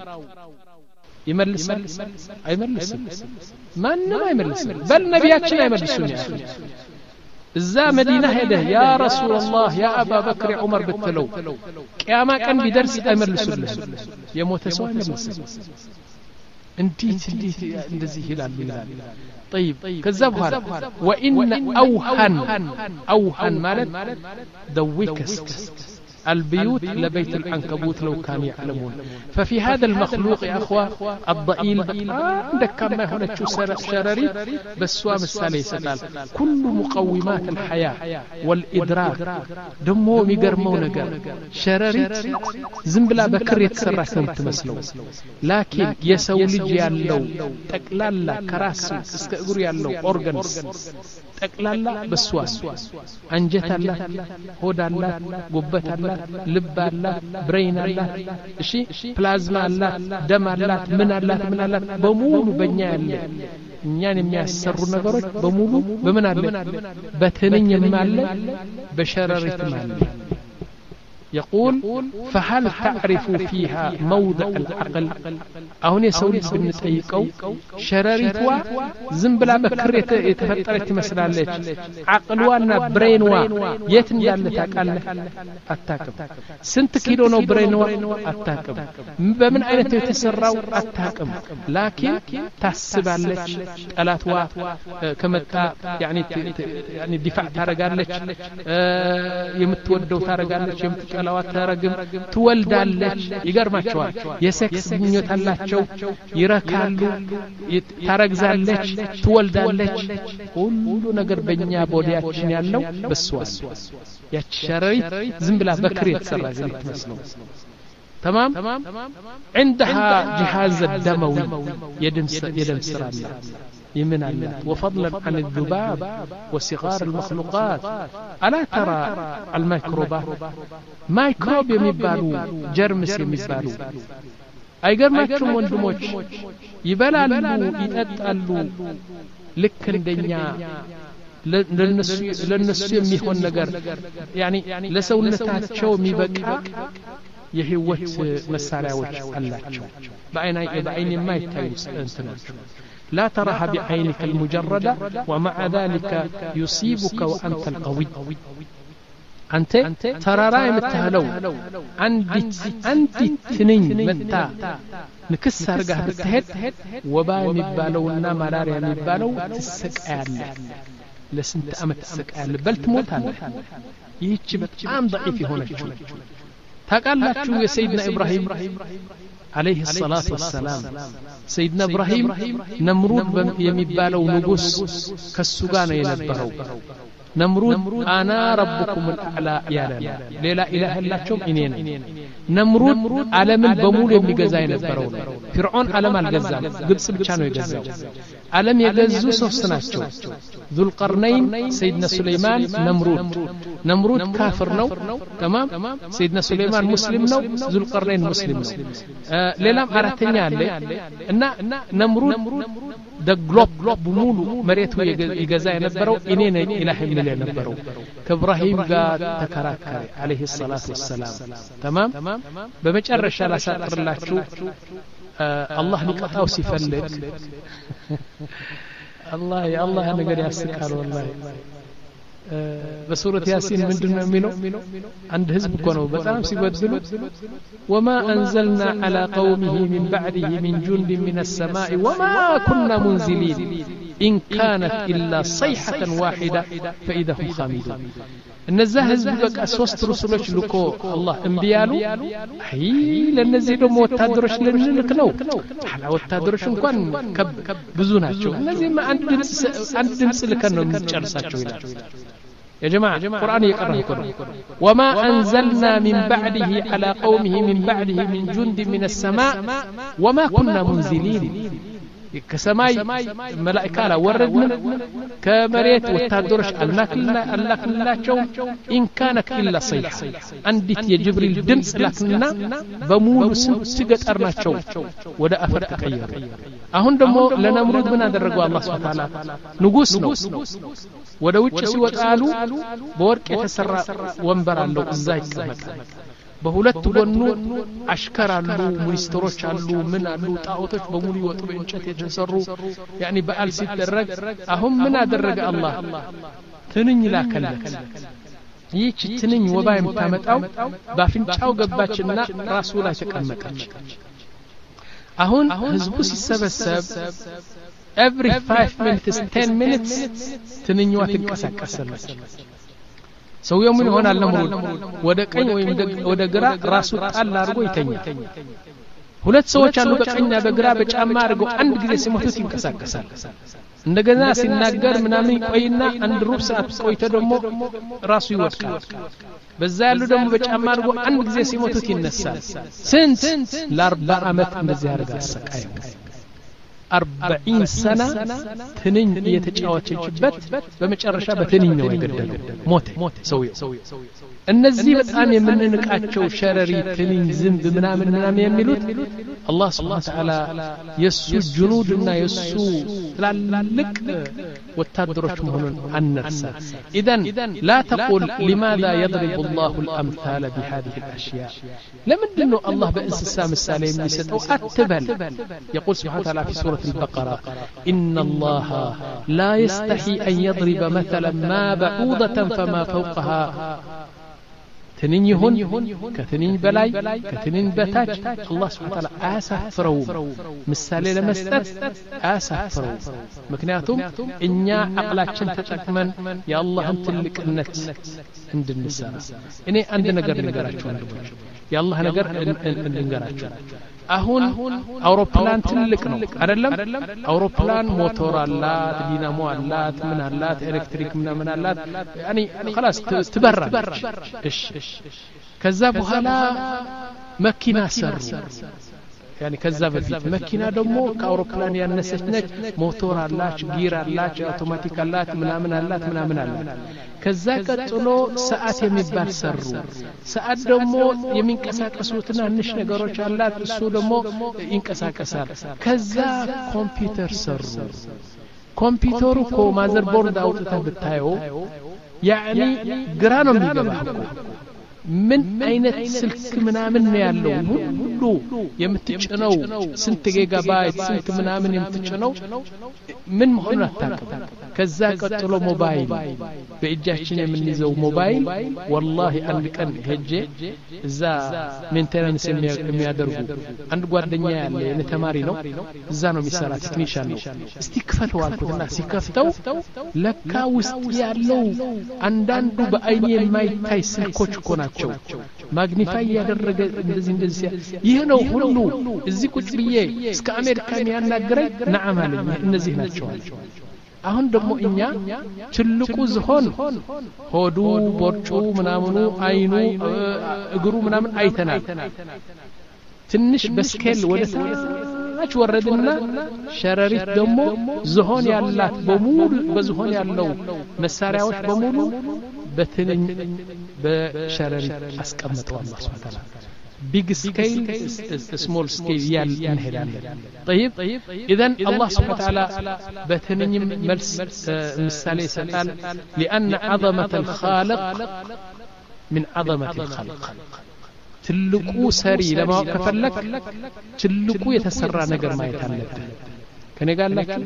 A: يملس أي ملس ما إنما يملس بل نبياتنا يملسون يا أخي إذا مدينة هده يا رسول الله يا أبا بكر عمر بالتلو قيامة كان بدرس يملسون يموت سوى يملس انتيت انتيت اندزي هلال هلال طيب كذبها وإن أوهن أوهن مالت دويكست البيوت لبيت العنكبوت لو كانوا يعلمون ففي هذا المخلوق يا أخوة الضئيل عندك كما هنا شرري بس سوام السالي ستال كل مقومات الحياة والإدراك دمو ميقرمو نقر شرريت زنبلا بكر يتسرح تمثلو لكن يسولي جيالو تقلالا كراسو استقر يالو أورغنس تقلالا بسواس أنجت الله هود الله قبت الله ልብ አላት ብሬን አላት እሺ ፕላዝማ አላት ደም አላት ምን አላት ምን አላት በሙሉ በእኛ ያለ እኛን የሚያሰሩ ነገሮች በሙሉ በምን አለ በትንኝም አለ በሸረሪትም አለ يقول فهل تعرف فيها موضع العقل አሁን የሰው ልጅ ብንጠይቀው ሸረሪትዋ ዝም ብላ በክር የተፈጠረች ትመስላለች አቅልዋና ብሬንዋ የት እንዳለ ታውቃለህ አታውቅም ስንት ኪሎ ነው ብሬንዋ አታውቅም በምን አይነት የተሰራው አታውቅም ላኪን ታስባለች ጠላትዋ ከመጣ يعني يعني دفاع ታረጋለች የምትወደው ታረጋለች የምትጠላው ታረግም ትወልዳለች ይገርማቸዋል የሴክስ ግንኙነት አላቸው ይረካሉ ታረግዛለች ትወልዳለች ሁሉ ነገር በእኛ ቦዲያችን ያለው በሷ ያቺ ሸረሪት ዝም ብላ በክር የተሰራ ዝም ትመስለው تمام عندها جهاز الدموي يدم يدم سرالا يمن الله وفضلا عن الذباب وصغار المخلوقات ألا ترى الميكروبات ميكروب يمبالو جرمس يمبالو አይገርማችሁም ወንድሞች ይበላሉ ይጠጣሉ ልክ እንደኛ ለነሱ ለነሱ የሚሆን ነገር يعني ለሰውነታቸው የሚበቃ የህይወት መሳሪያዎች አላቸው በአይን በአይን የማይታዩ እንትናቸው لا ترها بعينك المجردة ومع ذلك يصيبك وأنت القوي أنت ترى رأي متهلو عندي عندي تنين متى نكسر قه بتهد وباء مبالونا ملاريا مبالو تسكال لسنت أمت تسكال بل تموت عنه يجي بتأم ضعيف هنا شو تقال شو يا سيدنا إبراهيم عليه الصلاة والسلام سيدنا إبراهيم نمرود يمبالو نقص كالسجان ينبهو نمرود أنا ربكم الأعلى يا لا لا إله إلا شوم إنين نمرود علم البمول يمجزاين البرون فرعون علم الجزام قبس بتشانو يجزاو علم يجزو سوسناتشو ذو القرنين سيدنا سليمان نمرود نمرود كافر نو تمام سيدنا سليمان مسلم نو ذو القرنين مسلم نو آه ليلام أرتني عليه إن نمرود ده جلوب بمولو مريتو يجزاين البرون إنين إله من اللي نبرو كإبراهيم قال تكراكر عليه الصلاة والسلام تمام بمجرش على ساتر الله شو آه الله نقطعه سيفلك الله يا الله أنا قد يسكر والله آه بسورة ياسين من دون منه عند حزب كونوا بتام سيبدلوا وما أنزلنا على قومه من بعده من جند من السماء وما كنا منزلين إن كانت إلا صيحة واحدة فإذا هم خامدون النزاهز بك أسوست رسولش لكو الله انبيالو هي لنزيدو موتادرش لنلكنو حلا وتادرش انكوان كب بزوناتشو نزي ما عند دمس لكنو نجرساتشو يا جماعة القرآن يقرأكم وما أنزلنا من بعده على قومه من بعده من جند من السماء وما كنا منزلين كسماي ملائكة لا وردنا كمريت وتادرش النكلنا النكلنا شو إن كانت إلا صيحة عندك يا جبريل دمس لكننا بمول سجت أرنا شو ودا أفرت كير أهون دمو لنا مرود من هذا الرجوع الله سبحانه وتعالى نقص نقص ودا وجه سوى قالوا بورك يتسرى وانبر له إزاي كمكان በሁለት ጎኑ አሽከር አሉ ሚኒስትሮች አሉ ምን አሉ ጣዖቶች በሙሉ ይወጡ በእንጨት የተሰሩ يعني በዓል ሲደረግ አሁን ምን አደረገ አላህ ትንኝ ላከለት ይህች ትንኝ ወባ የምታመጣው ባፍንጫው ገባችና ራሱ ላይ ተቀመጠች አሁን ህዝቡ ሲሰበሰብ every five minutes ten minutes ትንኝዋ ትንቀሳቀሳለች ሰውየው ምን ይሆናል ለምሩድ ወደ ቀኝ ወይም ወደ ግራ ራሱ ጣል አድርጎ ይተኛል ሁለት ሰዎች አሉ በቀኝና በግራ በጫማ አድርገው አንድ ጊዜ ሲሞቱት ይንቀሳቀሳል እንደገና ሲናገር ምናምን ቆይና አንድ ሩብ ሰዓት ቆይቶ ደግሞ ራሱ ይወድቃል በዛ ያሉ ደግሞ በጫማ አድርገው አንድ ጊዜ ሲሞቱት ይነሳል ስንት ለአርባ ዓመት እንደዚህ ያደርጋል ሰቃይ أربعين سنة تنين يتجاوزت بمشارشة بتنين ويقدر موت سوي እነዚህ በጣም የምንንቃቸው ሸረሪ ትንኝ ዝንብ ምናምን ምናምን የሚሉት አላህ Subhanahu Wa Ta'ala የሱ ጁኑድና የሱ ትላልቅ ወታደሮች መሆኑን አንርሳ اذا لا تقول لماذا يضرب الله الامثال بهذه الاشياء لمندنو الله بانسسا مثال የሚሰጠው አትበል يقول سبحانه وتعالى في سورة البقرة إن الله لا يستحي أن يضرب مثلا ما بعوضة فما فوقها تنين يهون كتنين بلاي كتنين بتاج الله سبحانه وتعالى أسافروا مثالي لمستت أسافروا مكنياتهم إنيا أقلاتشن تتكمن يا الله أنت لك النت عند النساء إني عندنا نقر نقراتشو يا الله نقر نقراتشو አሁን አውሮፕላን ትልቅ ነው አይደለም አውሮፕላን ሞተር አላት ዲናሞ አላት ምን አላት ኤሌክትሪክ ምን ምን አላት ያኒ خلاص ትበራለች እሺ ከዛ በኋላ መኪና ሰሩ يعني ከዛ በፊት መኪና ደግሞ ከአውሮፕላን ያነሰች ነች ሞተር አላት ጊር አላት አውቶማቲክ አላት ምናምን አላት ምናምን አላት ከዛ ቀጥሎ ሰዓት የሚባል ሰሩ ሰዓት ደግሞ የሚንቀሳቀሱትና ንሽ ነገሮች አላት እሱ ደግሞ ይንቀሳቀሳል ከዛ ኮምፒውተር ሰሩ ኮምፒውተሩ ኮ ማዘር ቦርድ አውጥተህ ብታየው يعني ግራ ነው የሚገባው ምን አይነት ስልክ ምናምን ነው ያለው ሁሉ የምትጭነው ስንት ጊጋባይት ስንት ምናምን የምትጭነው ምን መሆኑን አታውቅም ከዛ ቀጥሎ ሞባይል በእጃችን የምንይዘው ሞባይል والله አንድ ቀን ሄጄ እዛ ሜንቴናንስ የሚያደርጉ አንድ ጓደኛ ያለ የኔ ተማሪ ነው እዛ ነው የሚሰራ ቴክኒሻን ነው እስቲ ክፈተው አልኩትና ሲከፍተው ለካ ውስጥ ያለው አንዳንዱ በአይኔ የማይታይ ስልኮች እኮ ናቸው ማግኒፋይ ያደረገ እንደዚህ እንደዚህ ይሄ ነው ሁሉ እዚህ ቁጭ ብዬ እስከ አሜሪካ የሚያናገረኝ ነዓም አለኝ እነዚህ ናቸው አሁን ደግሞ እኛ ትልቁ ዝሆን ሆዱ ቦርጩ ምናምኑ አይኑ እግሩ ምናምን አይተናል ትንሽ በስኬል ወደ ታች ወረድና ሸረሪት ደግሞ ዝሆን ያላት በሙሉ በዝሆን ያለው መሳሪያዎች በሙሉ በትንኝ በሸረሪት አስቀምጠው አላህ Subhanahu Wa Ta'ala big scale small scale يال انهداله طيب اذا الله سبحانه وتعالى بتنين ملس مثال يسال لان عظمه الخالق من عظمه الخلق ትልቁ ሰሪ ለማወቅ ከፈለክ ትልቁ የተሰራ ነገር ማየት አለብህ ከኔ ጋር አላችሁ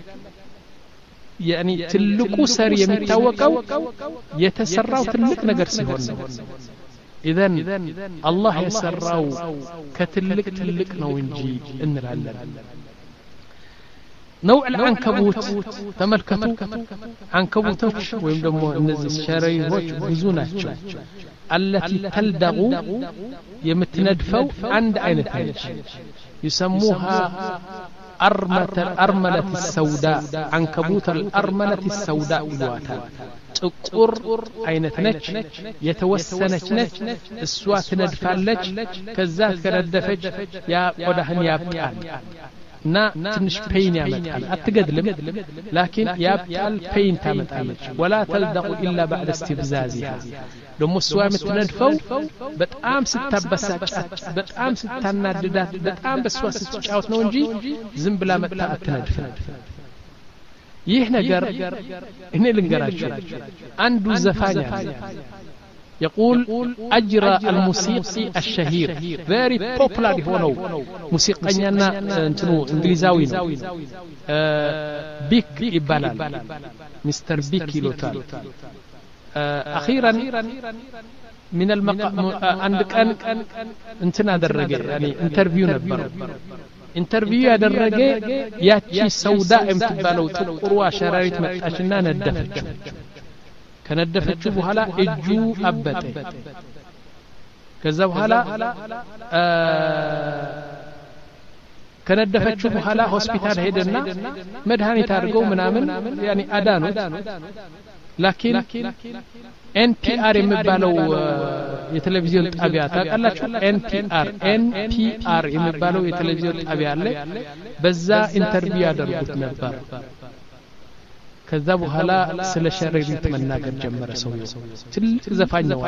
A: يعني ትልቁ ሰሪ የሚታወቀው የተሰራው ትልቅ ነገር ሲሆን ነው اذا الله يسراو كتلك تلك ነው እንጂ እንላለን نوع العنكبوت ተመልከቱ عنكبوቶች ወይም ደግሞ እነዚህ ሸረሪቶች ብዙ ናቸው التي تلدغ የምትነድፈው አንድ አይነት ነች يسموها أرملة الأرملة السوداء عنكبوت الأرملة السوداء ይሏታል ጥቁር አይነት ነች የተወሰነች ነች እሷ ትነድፋለች ከዛ ከነደፈች ያ ቆዳህን ያብጣል እና ትንሽ ፔን ያመጣል አትገድልም ላኪን ያብጣል ፔን ታመጣለች ولا تلدغ إلا بعد استفزازها ደሞ እሷ የምትነድፈው በጣም ስታበሳጫት በጣም ስታናድዳት በጣም በሷ ስትጫወት ነው እንጂ ዝም ብላ መጣ አትነድፍም ይህ ነገር እኔ ልንገራችሁ አንዱ ዘፋኝ يقول أجرى الموسيقي الشهير very popular هونو موسيقينا انتنو انجليزاوي نو بيك يبالال مستر بيك يلوتال أخيرا من المقام عندك أن انتنا درجة يعني انترفيو نبر انترفيو ያደረገ ያቺ ሰውዳ የምትባለው ጥቁሯ ሸራሪት መጣችና ነደፈችው ከነደፈችው በኋላ እጁ አበጠ ከዛ በኋላ ከነደፈችው በኋላ ሆስፒታል ሄደና መድኃኒት አድርገው ምናምን ያኒ አዳኑት ላኪን ኤንፒአር የሚባለው የቴሌቪዥን ጣቢያ ታውቃላችሁ ኤንፒአር ኤንፒአር የሚባለው የቴሌቪዥን ጣቢያ አለ በዛ ኢንተርቪው ያደርጉት ነበር ከዛ በኋላ ስለ ሸረሪት መናገር ጀመረ ሰውየው ትልቅ ዘፋኝ ነው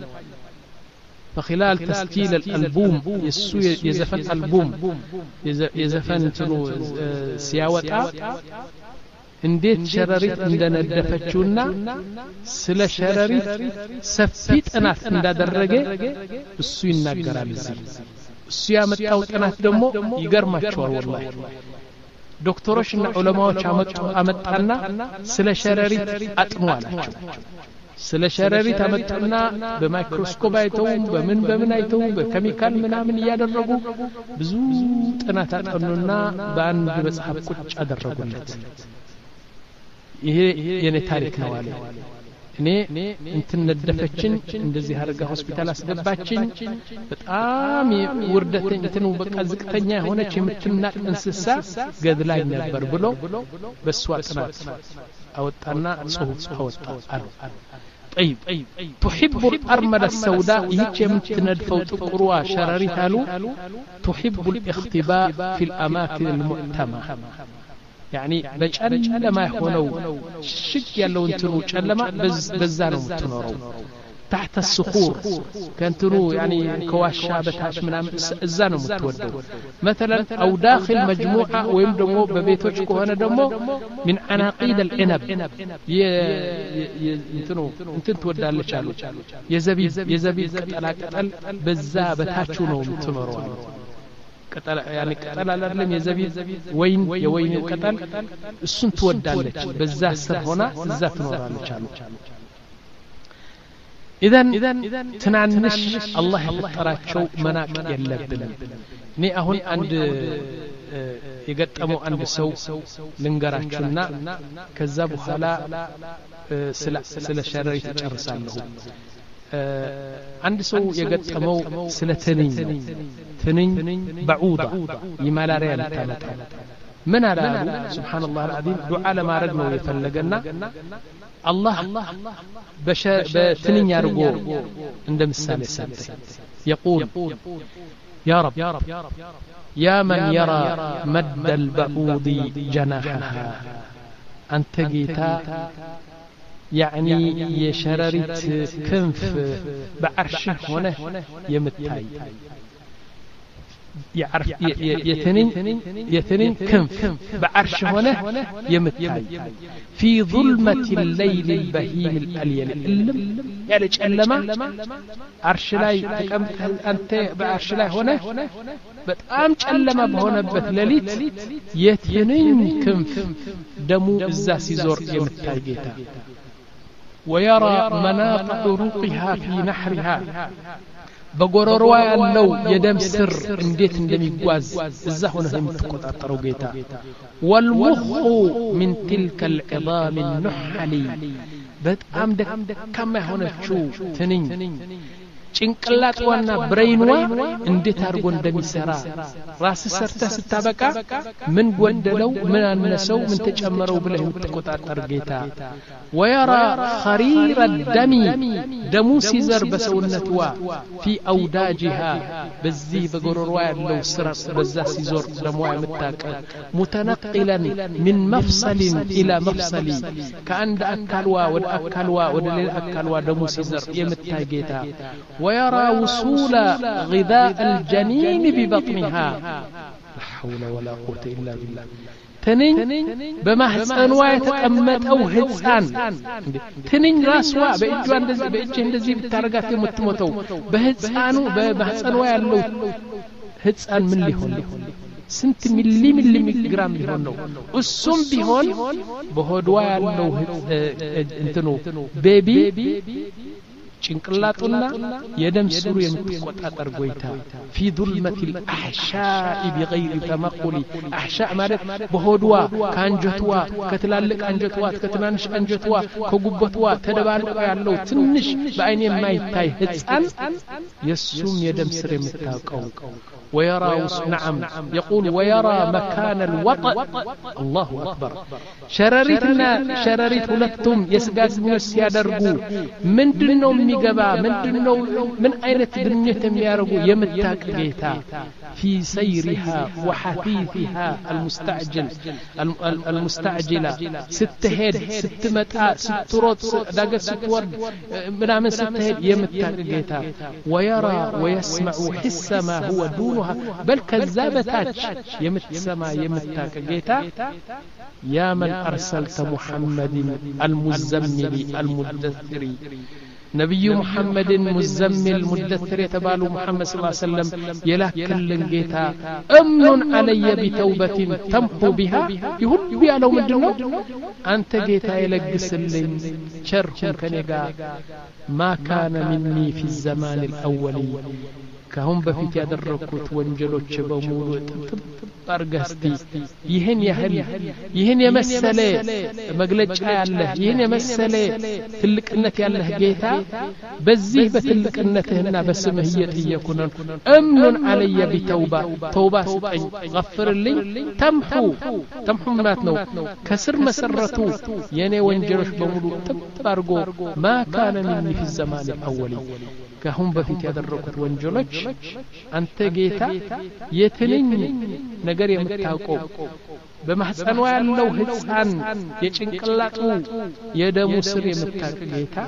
A: فخلال تسجيل الألبوم يسو يزفن ألبوم يزفن تنو سياوتا እንዴት ሸረሪት እንደነደፈችውና ስለ ሸረሪት ሰፊ ጥናት እንዳደረገ እሱ ይናገራል እዚህ እሱ ያመጣው ጥናት ደግሞ ይገርማቸዋል ወላሂ ዶክተሮችና ዑለማዎች አመጡ አመጣና ስለ ሸረሪት አጥኑ አላቸው ስለ ሸረሪት አመጡና በማይክሮስኮፕ አይተው በምን በምን አይተው በኬሚካል ምናምን ያደረጉ ብዙ ጥናት አጠኑና በአንድ መጽሐፍ ቁጭ አደረጉለት ይሄ የኔ ታሪክ ነው አለ እኔ እንትን ነደፈችን እንደዚህ አርጋ ሆስፒታል አስገባችን በጣም ውርደተኛ እንትን በቃ ዝቅተኛ ሆነች የምትናቅ እንስሳ ገድላይ ነበር ብሎ በሷ ጥናት አወጣና ጽሁፍ አወጣ አለ طيب تحب الأرملة السوداء يجي يمتندفو تقروا شراريت قالوا تحب الاختباء في الأماكن المؤتمة يعني بجلما يخونو شك يالو انتنو جلما بزانو متنورو تحت الصخور كانتنو يعني كواشا بتاش منام الزانو متودو مثلا او داخل مجموعة ويم دمو ببيتوش كوهنا دمو من عناقيد العنب انتنو انتن تودا لشالو يزبيب يزبيب قتلا قتل بزا بتاچو نو متنورو قتل يعني قتل አይደለም የዘቢብ ወይን የወይን ቅጠል እሱን ትወዳለች በዛ ስር ሆና እዛ ትኖራለች አሉ ኢዘን ትናንሽ አላህ የፈጠራቸው መናቅ የለብንም እኔ አሁን አንድ የገጠመው አንድ ሰው ልንገራችሁና ከዛ በኋላ ስለ ሸረሪት ተጨርሳለሁ አንድ ሰው የገጠመው ስለ ትንኝ ትንኝ بعوضة የማላሪያ ልታመጣ ምን አላሉ ሱብሃንአላህ አልዓዚም ዱዓ ለማድረግ ነው የፈለገና አላህ በትንኝ አርጎ እንደምሳሌ ሰጠ يقول يا رب يا من يرى مد البعوض جناحها أنت جيتا يعني يشررت كنف بعرشه هنا يمتاي يعرف يتنين يتنين كنف بعرش هنا يمتاي في ظلمة الليل البهيم الأليل يعني جلما عرش لاي أنت بعرش لاي هنا بتأم جلما بهنا بثلليت يتنين كنف دمو الزاسي زور يمتاي جيتا ويرى مناط عروقها في نحرها بغوروروا ያለው የደም ስር እንዴት እንደሚጓዝ እዛ ሆነ የምትቆጣጣረው ጌታ والمخ من تلك العظام النحلي በጣም ደካማ ሆነችው ትንኝ ጭንቅላቷና ብሬንዋ እንዴት አርጎ እንደሚሰራ ራስ ሰርተ ስታበቃ ምን ጎደለው ምን አነሰው ምን ተጨመረው ብለህ የምትቆጣጣር ጌታ ويرى خرير الدم دم ሲዘር በሰውነቷ في اوداجها በዚህ በጎሮሮዋ ያለው ስራ በዛ ሲዞር ደሟ የምታቀ متنقلا من مفصل الى مفصل كأن አካልዋ ወደ አካልዋ ወደ ሌላ አካልዋ ደሙ ሲዘር የምታይ ጌታ ويرى وصول غذاء الجنين ببطنها لا حول ولا قوة إلا بالله تنين بمحصنوا يتقمطው ህፃን ትንኝ ራስዋ በእጇ እንደዚህ በእጅ እንደዚህ ብታረጋት የምትሞተው በህፃኑ በማህፀንዋ ያለው ህፃን ምን ሊሆን ስንት ሚሊ ሚሊ ግራም ሊሆን ነው እሱም ቢሆን በሆድዋ ያለው እንትኑ ቤቢ ጭንቅላቱና የደም ስሩ የምትቆጣጠር ጎይታ في ظلمة الأحشاء بغير تمقل أحشاء ማለት በሆድዋ ካንጀቷ ከትላልቅ አንጀቷ ከትናንሽ አንጀቷ ከጉበቷ ተደባልቆ ያለው ትንሽ በአይን የማይታይ ህፃን የሱም የደም ስር የምታውቀው ويرى نعم يقول ويرى مكان الوطأ الله أكبر شرريتنا شرريت ሁለቱም የስጋት ሙስ ያደርጉ ምንድነው የሚገባ ምንድነው ምን አይነት ግንኙነት የሚያደርጉ የምታቅ ጌታ في سيرها وحثيثها المستعجل المستعجلة ستهد ستمتع ستروت داقة ستورد منامن ستهد يمتاق جيتا ويرى ويسمع حس ما هو دونها بل كذابتاج يمتسما يمتاق جيتا يا من أرسلت محمد المزمل المدثر نبي محمد مزمل مدثر يتبالو محمد صلى الله عليه وسلم يلاكل جيتا أمن علي بتوبة تمحو بها يهد بها لو مدنو أنت جيتا يلقس اللين شرح كنقا ما كان مني في الزمان الأولي كهم بفيت يدركوت وانجلوت بمولو أرقستي يهن يهل يهن يمسلي مقلج الله يهن يمسلي تلك أنك الله جيتا بزيه بتلك أنتهنا بسمه يكون أمن علي بتوبة توبة ستعين غفر لي تمحو تمحو ماتنو كسر مسرتو يني وانجلوش بمولو تبارقو ما كان مني في الزمان الأولي كهم بفيت يدركوت وانجلوش أنت جيتا يتنين نجار يمتاوكو بمحسن والله هتسان يشنكلاتو يدمو سر يمتاك جيتا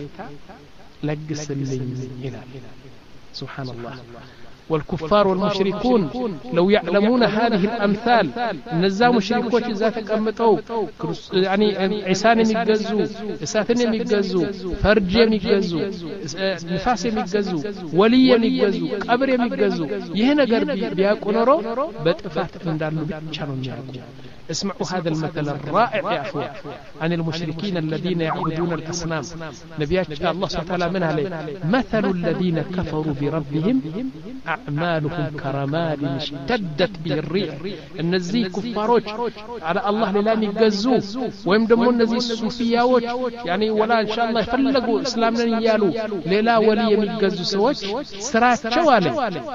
A: لقس اللين إلى سبحان الله والكفار والمشركون لو يعلمون هذه الأمثال نزا مشركوش ذات قمطو يعني عسان يميجزو اساتن يميجزو فرج يميجزو نفاس يميجزو ولي يميجزو قبر يميجزو ይሄ ነገር ቢያውቁ ኖሮ በጥፋት እንዳሉ ብቻ ነው የሚያውቁ اسمعوا هذا المثل الرائع يا أخوة عن المشركين الذين يعبدون الأصنام نبيات الله سبحانه وتعالى من عليه مثل الذين كفروا بربهم أعمالهم كرماد اشتدت به الريح النزي كفاروج على الله لا يجزوا ويمدمون النزي الصوفياوج يعني ولا إن شاء الله يفلقوا إسلامنا يالو ليلا ولي يجزوا سوج سرات شوالي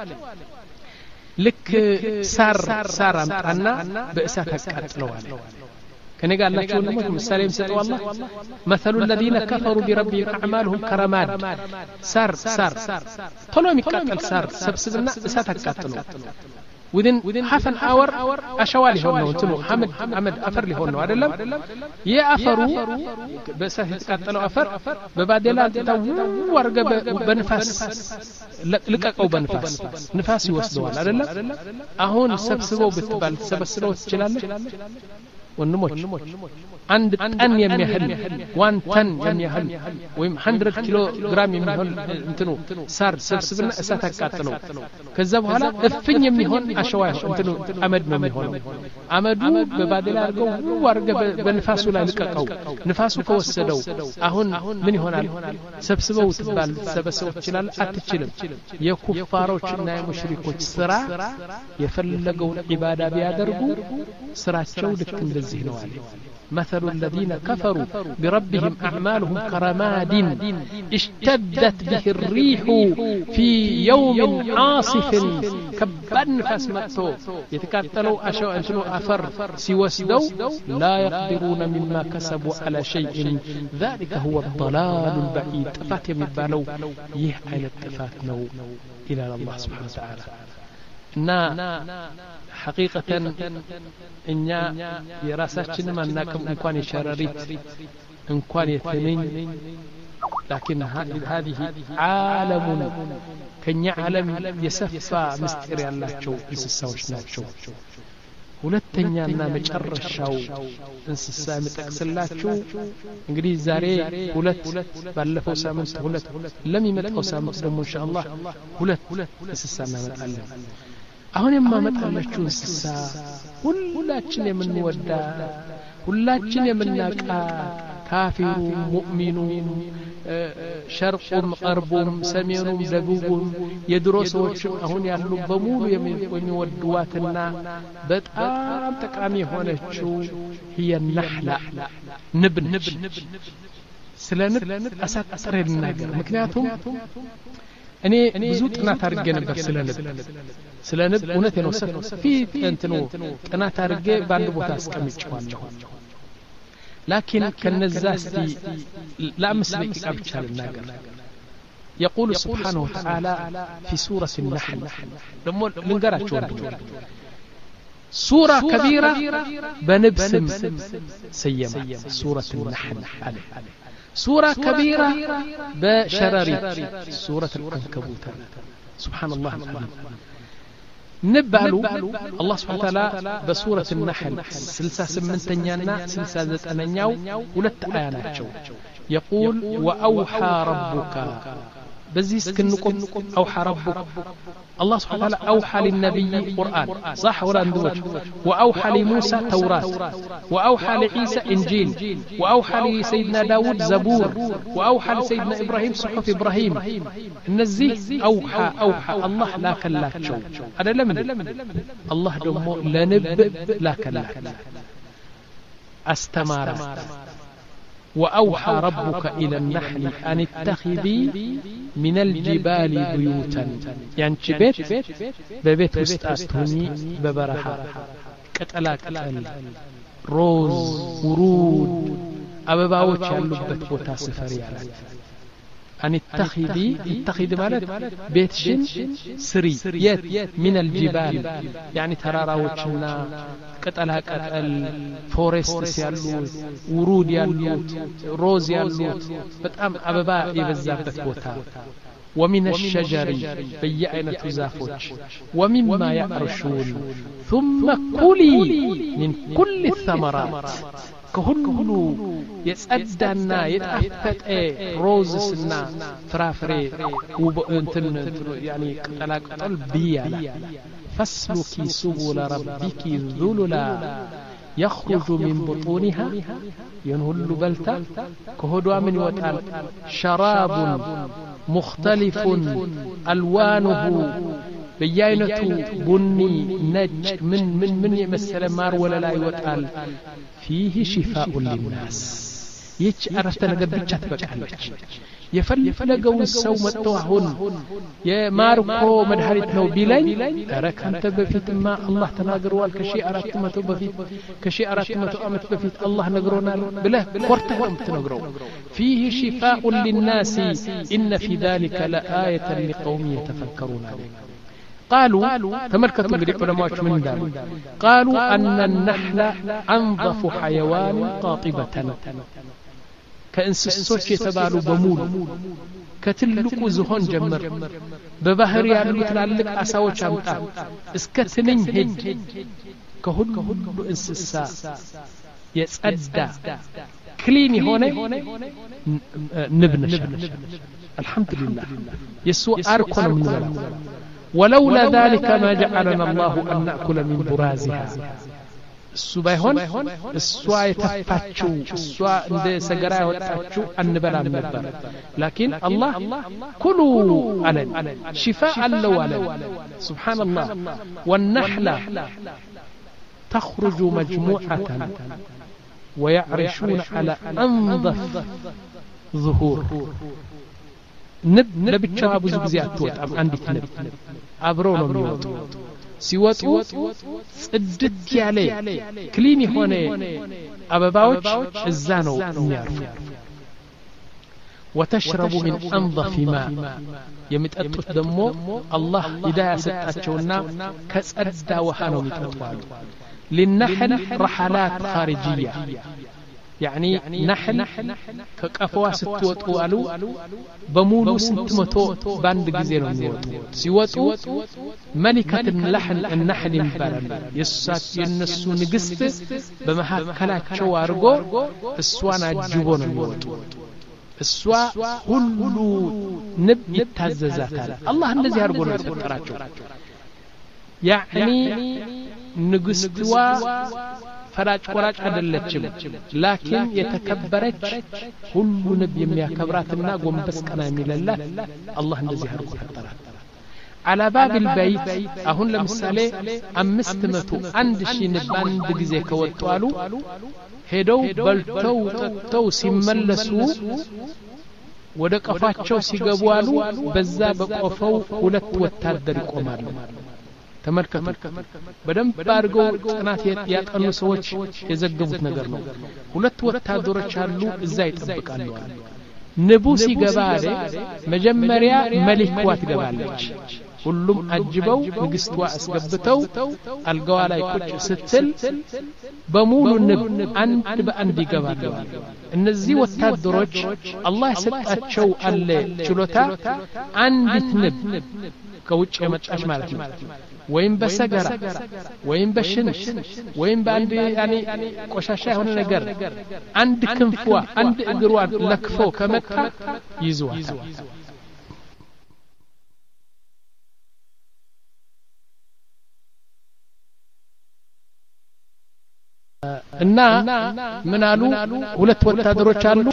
A: لك سار سار أمطرنا بأساتك أتلوان كان قال لك شو نموت مسالم ستو الله مثل الذين كفروا بربهم أعمالهم كرماد سار سار طلعوا مكاتل سار سبسبنا أساتك أتلو within half an hour أشوالي هون نتنو حمد حمد أفر لي هون وعدلم يا أفروا بس هتقتلوا أفر ببعدين تدو ورقة بنفاس لك أو بنفاس نفاس يوصلوا عدلم أهون سبسبوا بتبال سبسبوا تجلال والنموش عند أن يميهل وان تن يميهل ويم hundred كيلو جرام يميهل انتنو صار سبسبنا أساتك قاتلو كذب هلا افن يميهل أشواه انتنو أمد مميهل أمدو ببادل أرقو وارقى بنفاسو لا لكاكو نفاسو كوسدو أهون من هنا سبسبو تبال سبسبو تشلال أتشلم يكفارو چنا مشركو سرا يفلقون عبادة بيادرقو سرا چودك الزهن عليه مثل الذين كفروا بربهم أعمالهم كرماد اشتدت به الريح في يوم عاصف كبن فاسمته يتكاتلوا أشو أنشنوا أفر سواسدو لا يقدرون مما كسبوا على شيء ذلك هو الضلال البعيد فاتم البالو يه أين اتفاتنو إلى الله سبحانه وتعالى نا حقيقة إننا يراساتنا ما ناكم إنكوان شراريت إنكوان يتنين لكن هذه عالم كن يعلم يسفى مستري الله شو يسساوش ناتشو ሁለተኛና መጨረሻው እንስሳ መጠቅስላችሁ እንግዲህ ዛሬ ሁለት ባለፈው ሳምንት ሁለት ለሚመጣው ሳምንት ደግሞ ኢንሻአላህ ሁለት እንስሳ እናመጣለን አሁን የማመጣላችሁ እንስሳ ሁላችን የምንወዳ ሁላችን የምናቃ ካፊሩ ሙእሚኑ ሸርቁም ቀርቡም ሰሜኑም ደቡቡም የድሮ ሰዎችም አሁን ያሉ በሙሉ የሚወዱዋትና በጣም ጠቃሚ ሆነችው هي النحلة ንብ ስለ ንብ አሳጥሬ ልናገር ምክንያቱም እኔ ብዙ ጥናት አድርጌ ነበር ስለ ንብ ስለ ንብ እውነት ነው ሰፊ እንትኑ ጥናት አድርጌ በአንድ ቦታ አስቀምጬዋለሁ لكن كنزاستي لا مسلك أبشر الناقر يقول سبحانه وتعالى في سورة النحل لما لنقرأ سورة كبيرة بنبسم سيما سورة النحل عليه سورة كبيرة بشرريت سورة العنكبوت سبحان الله العظيم نبالو الله سبحانه وتعالى بسورة النحل سلسة سمنتنيانا سلسة زتأنياو ولت آياناتشو يقول وأوحى ربك بزيس كنكم أوحى ربك الله سبحانه وتعالى أوحى للنبي قرآن صح ولا ندوج وأوحى لموسى توراة وأوحى لعيسى إنجيل وأوحى لسيدنا داود زبور وأوحى لسيدنا إبراهيم صحف إبراهيم النزي أوحى أوحى الله لا كلاك شو هذا لمن الله دمو لنب لا كلاك استمار وأوحى ربك إلى النحل أن اتخذي من الجبال بيوتا يعني بيت ببيت وستأستوني ببرحة كتلا كتل روز ورود أبباوش يالوبت بوتا سفري على أن اتخذي اتخذي مالت بيت شن سري يت من الجبال يعني تراراوشنا كتلا كتل فورست يالوت ورود يالوت روز يالوت بتأم أببا يبزابت بوتا ومن الشجر بيئنة زافوش ومما يعرشون ثم كلي من كل الثمرات كهلو يسأدنا يتأفت ايه روزسنا فرافري وانتن يعني قتلا قتل بيالا فاسلكي سبل ربك ذللا يخرج من بطونها ينهل بلتا كهدوا من وتال شراب مختلف ألوانه بياينة بني نج من من من يمثل مار ولا لا يوتال فيه شفاء للناس يج عرفت ነገር ብቻ ትበቃለች የፈለገው ሰው መጥተው አሁን የማርኮ መድኃኒት ነው ቢለኝ ኧረ ካንተ በፊትማ አላህ ተናግሯል ከሺ አራት መቶ በፊት ከሺ አራት መቶ ዓመት በፊት አላህ ነግሮናል ብለህ ኮርተህ የምትነግረው فيه شفاء للناس إن في ذلك لآية لقوم يتفكرون عليه قالوا تملكتوا قد علماء من ذلك قالوا أن النحل أنظف حيوان قاطبة كإنسسوش يتبالوا بمول كتلقوا زهون جمر ببهر يعلو تلالك أساوش عمتا اسكتنين هج كهل إنسسا يسأدى كليني هوني نبنش الحمد لله يسوء أركنا من ذلك ولولا ذلك ما جعلنا الله أن نأكل من برازها السبايهون السوا يتفاتشو السوا عند سجرا يتفاتشو النبلا النبر لكن الله كلوا على شفاء اللوالد سبحان الله والنحلة تخرج مجموعة ويعرشون على أنظف ظهور نب لبتشوا ብዙ ጊዜ አትወጣም አንዲት ነብ አብረው ነው የሚወጡ ሲወጡ ጽድት ያለ ክሊን የሆነ አበባዎች እዛ ነው የሚያርፉ وتشرب من أنظف ماء يمتأطف دمو الله هداية ستأتشونا كسأدى وحانو متأطفال للنحل رحلات خارجية يعني نحل كقفوا ستوت قالوا بمولو سنتمتو باند جزيرو سيوتو ملكة اللحن النحل يبالن يسات ينسو نقست بمحاكلاتشو አርጎ እሷን አጅቦ ነው የሚወጡ እሷ ሁሉ ንብ ይታዘዛታል አላህ እንደዚህ አርጎ ነው የፈጠራቸው يعني ንግስትዋ ፈራጭ ቆራጭ አይደለችም ላኪን የተከበረች ሁሉ ንብ የሚያከብራትና ጎንበስ ቀና የሚለላት አላህ እንደዚህ አድርጎ ፈጠራት على باب البيت አሁን ለምሳሌ አምስት መቶ አንድ ሺህ ንብ አንድ ጊዜ ከወጣሉ ሄደው በልተው ተው ሲመለሱ ወደ ቀፋቸው ሲገቡ አሉ በዛ በቆፈው ሁለት ወታደር ይቆማሉ ተመልከቱ በደንብ አድርገው ጥናት ያጠኑ ሰዎች የዘገቡት ነገር ነው ሁለት ወታደሮች አሉ እዛ ይጠብቃሉ ንቡ ሲገባ አለ መጀመሪያ መልክዋ ትገባለች ሁሉም አጅበው ንግስቷ አስገብተው አልጋዋ ላይ ቁጭ ስትል በሙሉ ንብ አንድ በአንድ ይገባሉ እነዚህ ወታደሮች አላህ የሰጣቸው አለ ችሎታ አንዲት ንብ ከውጭ የመጣች ማለት ነው ወይም በሰገራ ወይም በሽንት ወይም በአንድ ያኒ ቆሻሻ የሆነ ነገር አንድ ክንፏ አንድ እግሯ ለክፈው ከመጣ ይዟታል እና ምን አሉ ሁለት ወታደሮች አሉ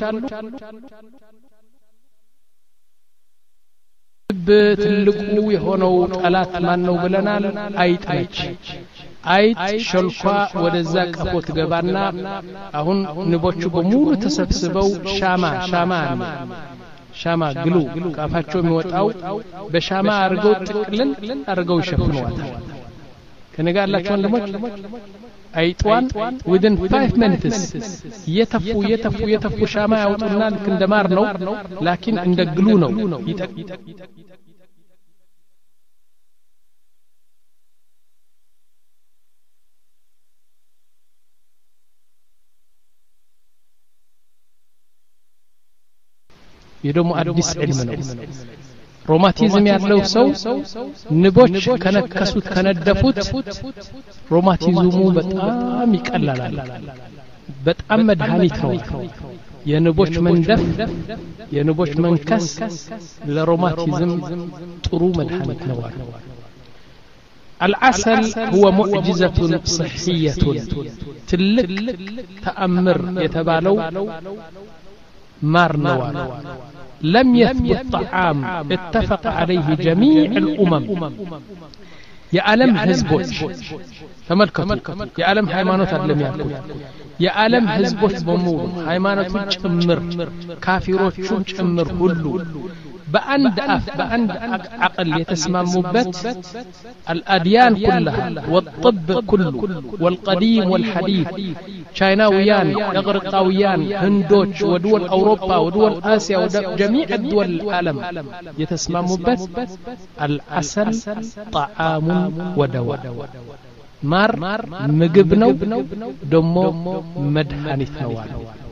A: በትልቁ የሆነው ጠላት ማን ነው ብለናል አይጥ ነች አይጥ ሸልኳ ወደዛ ቀፎ ትገባና አሁን ንቦቹ በሙሉ ተሰብስበው ሻማ ሻማ ሻማ ግሉ ካፋቸው የሚወጣው በሻማ አርገው ጥቅልን አርገው ይሸፍኑዋታል ከነጋ ያላችሁ ወንድሞች አይጧን within five minutes የተፉ የተፉ የተፉ ሻማ ያወጡና ልክ እንደማር ነው ላኪን እንደ ግሉ ነው የደሞ አዲስ ዕልም ነው ሮማቲዝም ያለው ሰው ንቦች ከነከሱት ከነደፉት ሮማቲዝሙ በጣም ይቀላላል በጣም መድኃኒት ነው የንቦች መንደፍ የንቦች መንከስ ለሮማቲዝም ጥሩ መድኃኒት ነው العسل هو معجزة صحية تلك تأمر يتبالو مار نوار لم يثبت طعام اتفق عليه جميع الأمم يا ألم حزبوش تملكتوا يا ألم حيمانوت لم يأكل يا ألم حزبوش بمور حيمانوت تشمر كافروت تشمر كله بأند أف بأند عقل يتسمموبت الأديان كلها والطب كله والقديم والحديث شايناويان إغريقاويان هندوش ودول أوروبا ودول آسيا وجميع الدول العالم يتسمموبت العسل طعام ودواء مار مجبنو دمو مدهانيت نوال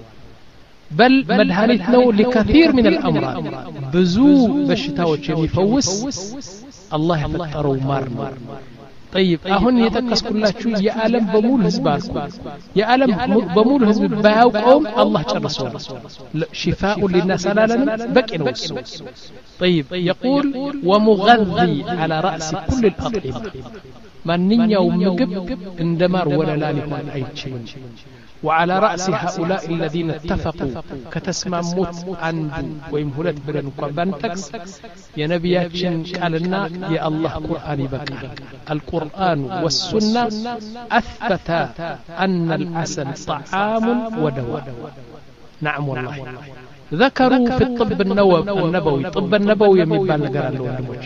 A: بل مدهانيتنا لكثير من الأمراض بزو بشتاوች የሚፈውስ الله فطروا مارنا طيب አሁን የተከስኩላችሁ የዓለም በሙሉ ህዝብ አልኩ የዓለም በሙሉ ህዝብ ባያውቀውም አላህ ጨርሰው شفاء للناس አላለንም በቂ ነው እሱ طيب يقول ومغذي على رأس كل الأطعمة ማንኛውም ምግብ እንደማር ወለላ ሊሆን አይችልም وعلى رأس هؤلاء الذين اتفقوا كتسمموت عنده ويم هلت بلن قبانتكس يا نبياتشن قالنا يا الله قرآن بقى القرآن والسنة أثبت أن العسل طعام ودواء نعم والله ذكروا في الطب النبوي طب النبوي يميبال نقرأ له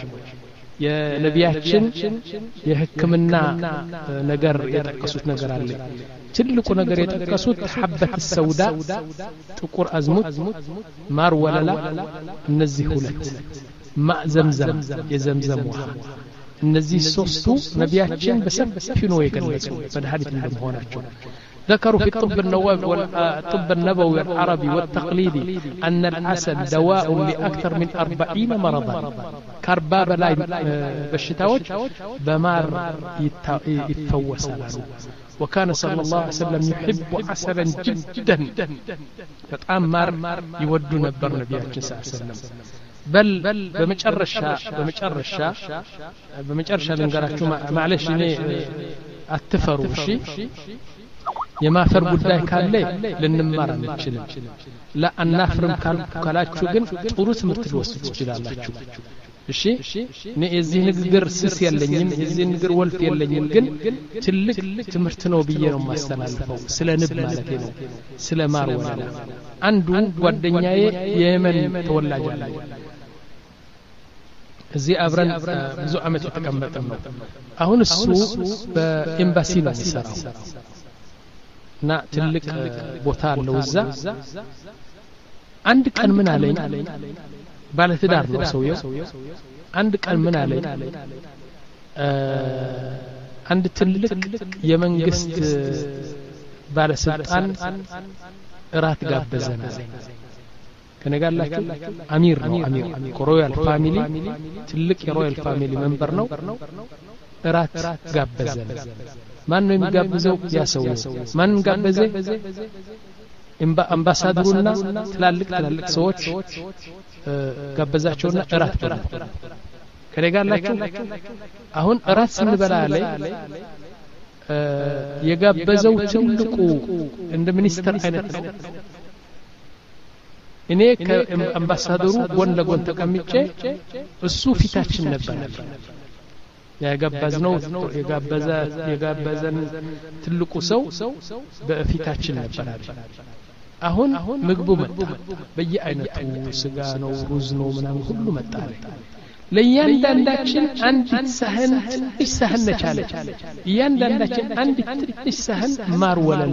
A: የነቢያችን የህክምና ነገር የተቀሱት ነገር አለ ትልቁ ነገር የተቀሱት ሐበት ሰውዳ ጥቁር አዝሙት ማር ወለላ እነዚህ ሁለት ማዘምዘም የዘምዘም ውሃ እነዚህ ሶስቱ ነቢያችን በሰፊው ነው የገለጹ መድኃኒት እንደሆናቸው ذكروا في الطب النووي والطب النبوي العربي والتقليدي أن العسل دواء لأكثر من أربعين مرضا كرباب لا بالشتاوج بمار يتفوس وكان صلى الله عليه وسلم يحب عسلا جدا فتأمر يودون نبر نبينا صلى الله عليه وسلم بل بمجرشة بمجرشة بمجرشة لنقرأتوا معلش التفروا شيء የማፈር ጉዳይ ካለ ለንማር አንችልም ላ አናፍርም ካላችሁ ግን ጥሩ ትምህርት ልወስዱ ትችላላችሁ እሺ እኔ እዚህ ንግግር ስስ ያለኝም እዚህ ንግግር ወልፍ ያለኝም ግን ትልቅ ትምህርት ነው ብዬ ነው ማስተላልፈው ስለ ንብ ማለት ነው ስለ ማር ወለላ አንዱ ጓደኛዬ የየመን ተወላጅ አለ እዚህ አብረን ብዙ አመት ተቀመጠ ነው አሁን እሱ በኤምባሲ ነው የሚሰራው ና ትልቅ ቦታ አለው እዛ አንድ ቀን ምን አለኝ ባለ ትዳር ነው ሰውየው አንድ ቀን ምን አለኝ አንድ ትልቅ የመንግስት ባለስልጣን እራት ጋበዘና ከነጋላችሁ አሚር ነው አሚር ሮያል ፋሚሊ ትልቅ የሮያል ፋሚሊ መንበር ነው እራት ጋበዘና ማን ነው የሚጋብዘው ያ ሰውየው ማን ጋበዘ አምባሳደሩና ትላልቅ ትላልቅ ሰዎች ጋበዛቸውና እራት በሉ ከነጋላችሁ አሁን እራት ስንበላ ላይ የጋበዘው ትልቁ እንደ ሚኒስተር አይነት ነው እኔ ከአምባሳደሩ ጎን ለጎን ተቀምጬ እሱ ፊታችን ነበር ያጋበዝነው የጋበዘ የጋበዘን ትልቁ ሰው በፊታችን ነበር አሁን ምግቡ መጣ በየአይነቱ ስጋ ነው ሩዝ ነው ምናምን ሁሉ መጣ ለያንዳንዳችን አንዲት ሳህን ትንሽ ሳህን ነቻለች ያንዳንዳችን አንዲት ትንሽ ሳህን ማር ወለላ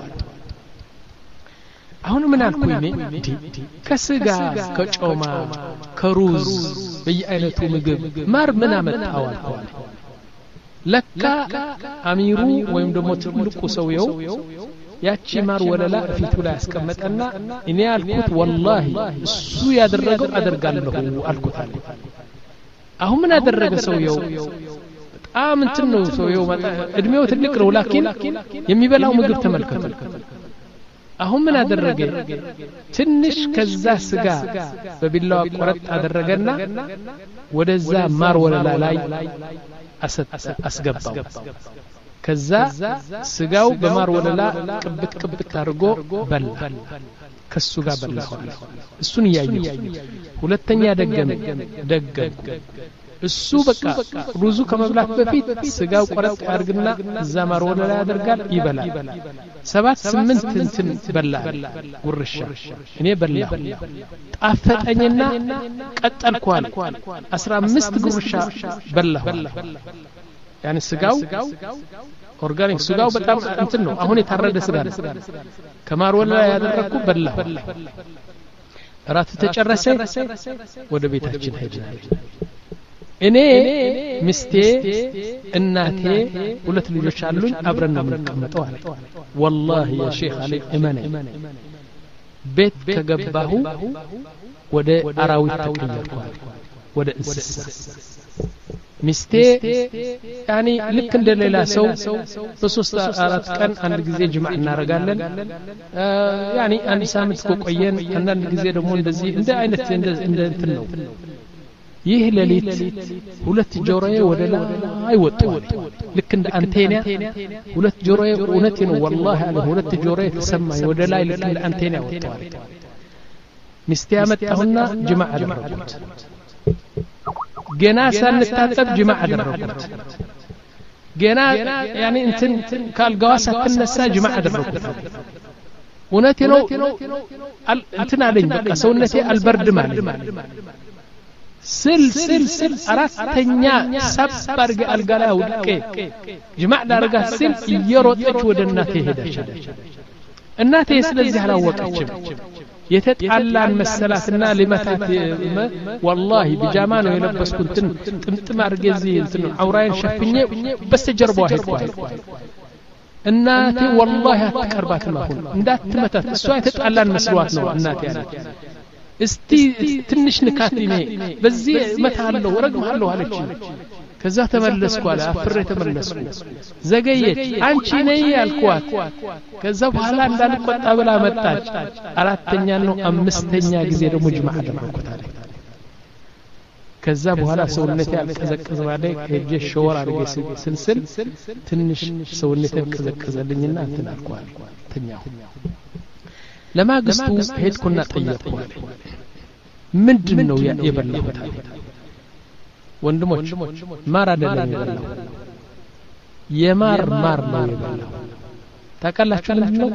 A: አሁን ምን አልኩኝ እኔ ከስጋ ከጮማ ከሩዝ በየአይነቱ ምግብ ማር ምን አመጣው አልኩኝ ለካ አሚሩ ወይም ደግሞ ትልቁ ሰውየው ያቺ ማር ወለላ ፊቱ ላይ ያስቀመጠና እኔ አልኩት ወላሂ እሱ ያደረገው አደርጋለሁ አልኩት አሁን ምን አደረገ ሰውየው በጣም እንትን ነው ሰውየው እድሜው ትልቅ ነው ላኪን የሚበላው ምግብ ተመልከቱ አሁን ምን አደረገ ትንሽ ከዛ ስጋ በቢላዋ ቆረጥ አደረገና ወደዛ ማር ወለላ ላይ አስገባው ከዛ ስጋው በማር ወለላ ቅብት ቅብት አድርጎ በላ ከሱ ጋር በላው እሱን ያየው ሁለተኛ ደገመ ደገም እሱ በቃ ሩዙ ከመብላት በፊት ስጋው ቆረጥ ያርግና እዛ ማር ወለላ ያደርጋል ይበላል ሰባት ስምንት እንትን በላ ጉርሻ እኔ በላሁ ጣፈጠኝና ቀጠልኳል አስራ አምስት ጉርሻ በላሁ يعني ስጋው ኦርጋኒክ ስጋው በጣም እንትን ነው አሁን የታረደ ስጋ ነው ከማር ወለላ ያደረኩ በላሁ ራት ተጨረሰ ወደ ቤታችን ሄድን እኔ ሚስቴ እናቴ ሁለት ልጆች አሉኝ አብረን ነው የምንቀመጠው አለ والله يا شيخ علي እመነ ቤት ከገባሁ ወደ አራዊት ተቀየርኩ ወደ እንስሳ ሚስቴ ያኒ ልክ እንደሌላ ሰው በሶስት አራት ቀን አንድ ጊዜ ጅማዕ እናረጋለን ያኒ አንድ ሳምንት ቆየን አንድ ጊዜ ደግሞ እንደዚህ እንደ አይነት እንደ እንትን ነው ይህ ለሊት ሁለት ጆሮዬ ወደ ላይ ወጣ ልክ እንደ አንቴና ሁለት ጆሮዬ እውነቴ ነው والله አለ ሁለት ጆሮዬ ተሰማኝ ወደ ላይ ልክ እንደ አንቴና ወጣ ሚስቴ አመጣሁና ጅማዕ አደረኩት ገና ሳንታጠብ ጅማዕ አደረኩት ገና ያኒ እንትን ካልጋዋ ሳትነሳ ጅማዕ አደረኩት እውነቴ ነው እንትን አለኝ በቃ ሰውነቴ አልበርድም አለኝ ስል ስል ስል አራተኛ ሰብ አርገ አልጋላ ወድቄ ጅማዕ ዳርጋ ስል እየሮጠች ወደ እናቴ ሄደች እናቴ ስለዚህ አላወቀችም የተጣላን መሰላትና ለማታት والله ቢጃማ ነው የለበስኩት ጥምጥም አርገ እዚህ እንትን አውራዬን ሸፍኜ በስተጀርባው ሄድኩ እናቴ والله አትቀርባትም አሁን እንዳትመታት እሷ የተጣላን መስሏት ነው እናቴ ያለች እስቲ ትንሽ ንካትኔ በዚህ መታለው ረግማለሁ አለች ከዛ ተመለስኩ አለ አፍሬ ተመለስኩ ዘገየች አንቺ ነይ ያልኳት ከዛ በኋላ እንዳልቆጣ ብላ መጣች አራተኛ ነው አምስተኛ ጊዜ ደግሞ ጅማዕ አደረኩት አለ ከዛ በኋላ ሰውነቴ አልቀዘቀዘ ማለት ከጄ ሾወር አድርጌ ስልስል ትንሽ ሰውነቴ ቀዘቀዘልኝና እንትን አልኳል ተኛሁ ለማግስቱ ሄድኩና ጠየቅኩ ምንድነው የበላሁት ወንድሞች ማር አይደለም የበላሁ የማር ማር ነው የበላሁ ታውቃላችሁ ምንድነው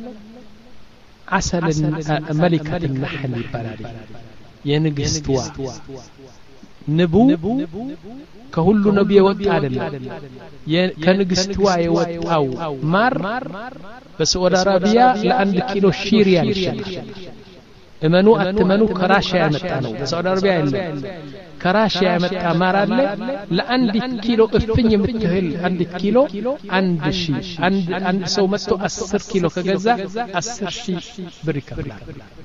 A: عسل ملكة النحل ይባላል የንግስትዋ ንቡ ከሁሉ ነብይ የወጣ አይደለም ከንግስትዋ የወጣው ማር በሳዑዲ አረቢያ ለአንድ ኪሎ ሺሪያል ይሸጣል እመኑ አትመኑ ከራሺያ ያመጣ ነው በሳውዲ አረቢያ የለም ከራሺያ ያመጣ ማር አለ ለአንድ ኪሎ እፍኝ የምትህል አንድ ኪሎ አንድ ሺህ አንድ አንድ ሰው መጥቶ አስር ኪሎ ከገዛ አስር ሺህ ብር ይከፍላል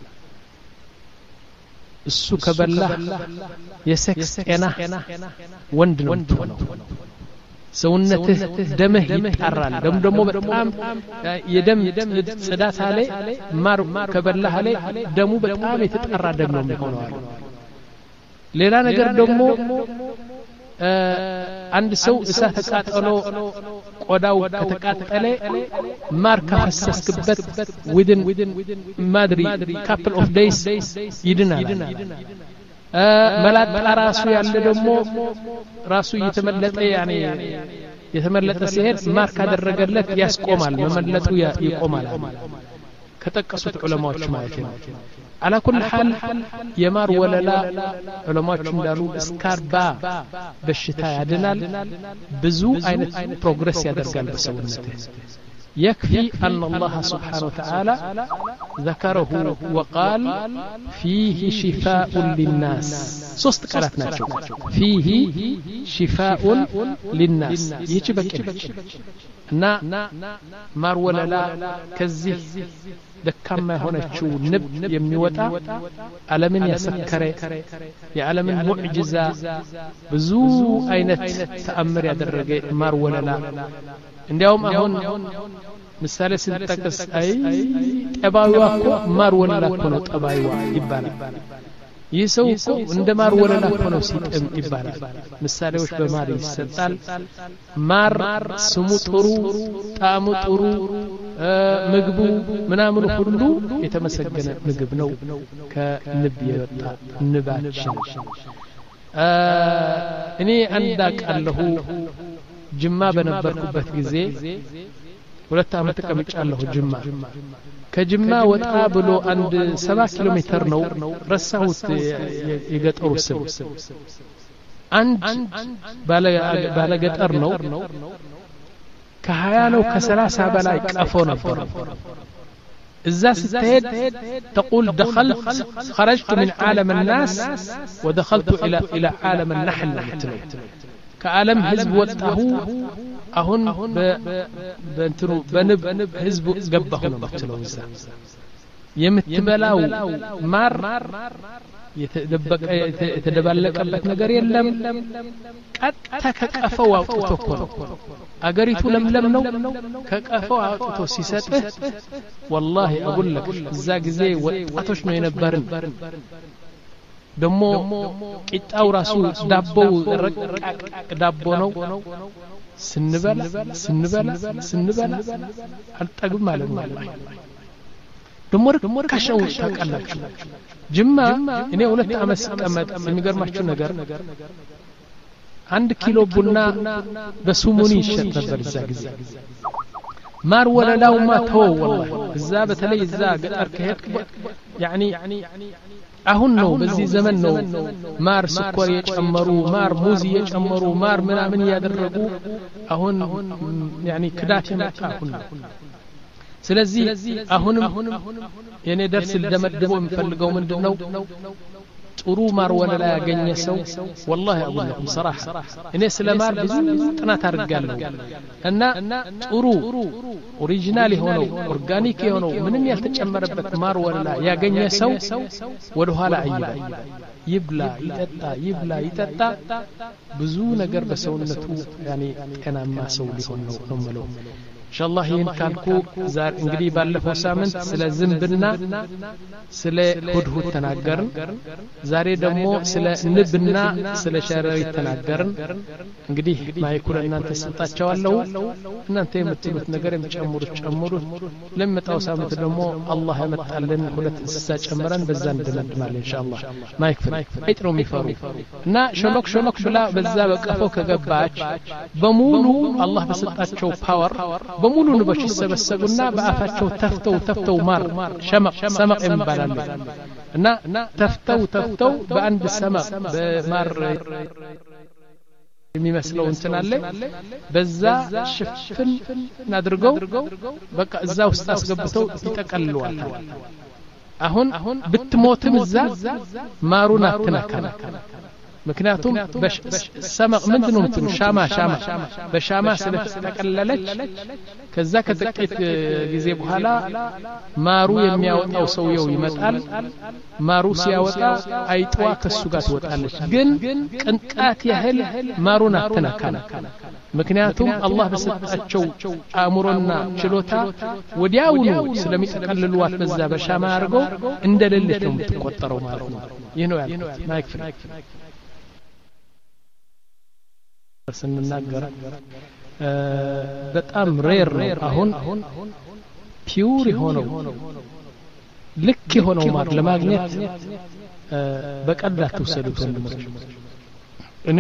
A: እሱ ከበላ የሴክስ ጤና ወንድ ነው ሰውነትህ ደምህ ይጣራል ደም ደግሞ በጣም የደም ጽዳት አለ ማር ከበላህ አለ ደሙ በጣም የተጣራ ደም ነው የሚሆነው ሌላ ነገር ደግሞ አንድ ሰው እሳት ተቃጠሎ ቆዳው ከተቃጠለ ማር ካፈሰስክበት within ማድሪ couple of days ይድናል መላጣ ራሱ ያለ ደግሞ ራሱ እየተመለጠ ያኔ የተመለጠ ሲሄድ ማር ካደረገለት ያስቆማል መመለጡ ይቆማል ከተቀሱት ዑለማዎች ማለት ነው على كل حال يمار ولا لا علماء እንዳሉ እስካርባ በሽታ ያድናል ብዙ አይነት ፕሮግረስ ያደርጋል በሰውነትህ يكفي أن الله سبحانه وتعالى ذكره وقال فيه شفاء للناس صوست قالت ناتشو فيه شفاء للناس يجي بكلش نا مار ولا لا كزيه ደካማ የሆነችው ንብ የሚወጣ ዓለምን ያሰከረ የዓለምን ሙዕጂዛ ብዙ አይነት ተአምር ያደረገ ማር ወለላ እንዲያውም አሁን ምሳሌ ሲጠቀስ አይ ጠባዩዋ እኮ ማር ወለላ እኮ ነው ጠባዩዋ ይባላል ይህ ሰው እኮ እንደ ማር ወለላ እኮ ነው ሲጥም ይባላል ምሳሌዎች በማር ይሰጣል ማር ስሙ ጥሩ ጣዕሙ ጥሩ ምግቡ ምናምን ሁሉ የተመሰገነ ምግብ ነው ከንብ የወጣ ንባችን እኔ አንዳቃለሁ ጅማ በነበርኩበት ጊዜ ሁለት አመት ተቀምጫለሁ ጅማ ከጅማ ወጣ ብሎ አንድ ሰባት ኪሎ ሜትር ነው ረሳሁት የገጠሩ ስም አንድ ባለ ገጠር ነው ከሀያ ነው ከሰላሳ በላይ ቀፎ ነበር እዛ ስትሄድ تقول دخلت خرجت من عالم الناس ودخلت الى الى عالم النحل مثله كعالم حزب وطاሁ አሁን በእንትሩ በንብ ህዝቡ ገባሁ ነው የምትለው እዛ የምትበላው ማር የተደበቀ የተደባለቀበት ነገር የለም ቀጥታ ከቀፈው አውጥቶ እኮ ነው አገሪቱ ለምለም ነው ከቀፈው አውጥቶ ሲሰጥህ والله اقول لك እዛ ጊዜ ወጣቶች ነው የነበርን ደሞ ቂጣው ራሱ ዳቦው ረቃቅ ዳቦ ነው ስንበላ ስንበላ ስንበላ አልጠግብ ማለት ነው ደሞ ደሞ ከሸው ታቃላችሁ ጅማ እኔ ሁለት አመት ስቀመጥ የሚገርማችሁ ነገር አንድ ኪሎ ቡና በሱሙኒ ይሸጥ ነበር እዛ ጊዜ ማር ወለላውማ ተው والله እዛ በተለይ እዛ ገጠር ከሄድክ ያኒ አሁን ነው በዚህ ዘመን ነው ማር ስኳር የጨመሩ ማር ሙዝ የጨመሩ ማር ምናምን ያደረጉ አሁን ያኒ ክዳት የመጣ አሁን ስለዚህ አሁንም የኔ ደርስ ለመደበው የሚፈልገው ምንድነው ጥሩ ማር ወለላ ያገኘ ሰው والله اقول لكم صراحه እኔ ስለማር ብዙ ጥናት አድርጋለሁ እና ጥሩ ኦሪጂናል የሆነው ኦርጋኒክ የሆነው ምንም ያልተጨመረበት ማር ወለላ ያገኘ ሰው ወደ ኋላ አይባል ይብላ ይጠጣ ይብላ ይጠጣ ብዙ ነገር በሰውነቱ ያኔ ጤናማ ሰው ሊሆን ነው ነው ማለት ኢንሻአላህ ይሄን ካልኩ ዛሬ እንግዲህ ባለፈው ሳምንት ስለ ዝንብና ስለ ሁድሁድ ተናገርን ዛሬ ደግሞ ስለ ንብና ስለ ሸረሪት ተናገርን እንግዲህ ማይኩል እናንተ ሰጣቸዋለሁ እናንተ የምትሉት ነገር የምትጨምሩት ጨምሩት ለመጣው ሳምንት ደግሞ አላህ ያመጣልን ሁለት እንስሳ ጨምረን በዛ እንደምድማለን ኢንሻአላህ ማይክ አይጥሩ የሚፈሩ እና ሾሎክ ሾሎክ ብላ በዛ በቀፈው ከገባች በሙሉ አላህ በሰጣቸው ፓወር በሙሉ ንቦች ይሰበሰቡና በአፋቸው ተፍተው ተፍተው ማር ሸመቅ ሰመቅ ይባላል እና ተፍተው ተፍተው በአንድ ሰመቅ በማር የሚመስለው እንትን አለ በዛ ሽፍን አድርገው በቃ እዛ ውስጥ አስገብተው ይጠቀልሏል አሁን ብትሞትም እዛ ማሩን አትነካም ምክንያቱም በሰማቅ ምንድነው እንትኑ ሻማ ሻማ በሻማ ስለተጠቀለለች ከዛ ከጥቂት ጊዜ በኋላ ማሩ የሚያወጣው ሰውየው ይመጣል ማሩ ሲያወጣ አይጧ ከሱ ጋር ትወጣለች ግን ቅንጣት ያህል ማሩን አትነካም ምክንያቱም አላህ በሰጣቸው አእምሮና ችሎታ ወዲያውኑ ስለሚጠቀልሉዋት በዛ በሻማ አድርገው እንደሌለች ነው የምትቆጠረው ማለት ነው ይህ ነው ያለው ማይክ ፍሪ ስንናገር በጣም ሬር ነው አሁን ፒውር የሆነው ልክ የሆነው ማር ለማግኘት በቀላሉ ተወሰዱት ወንድሞች እኔ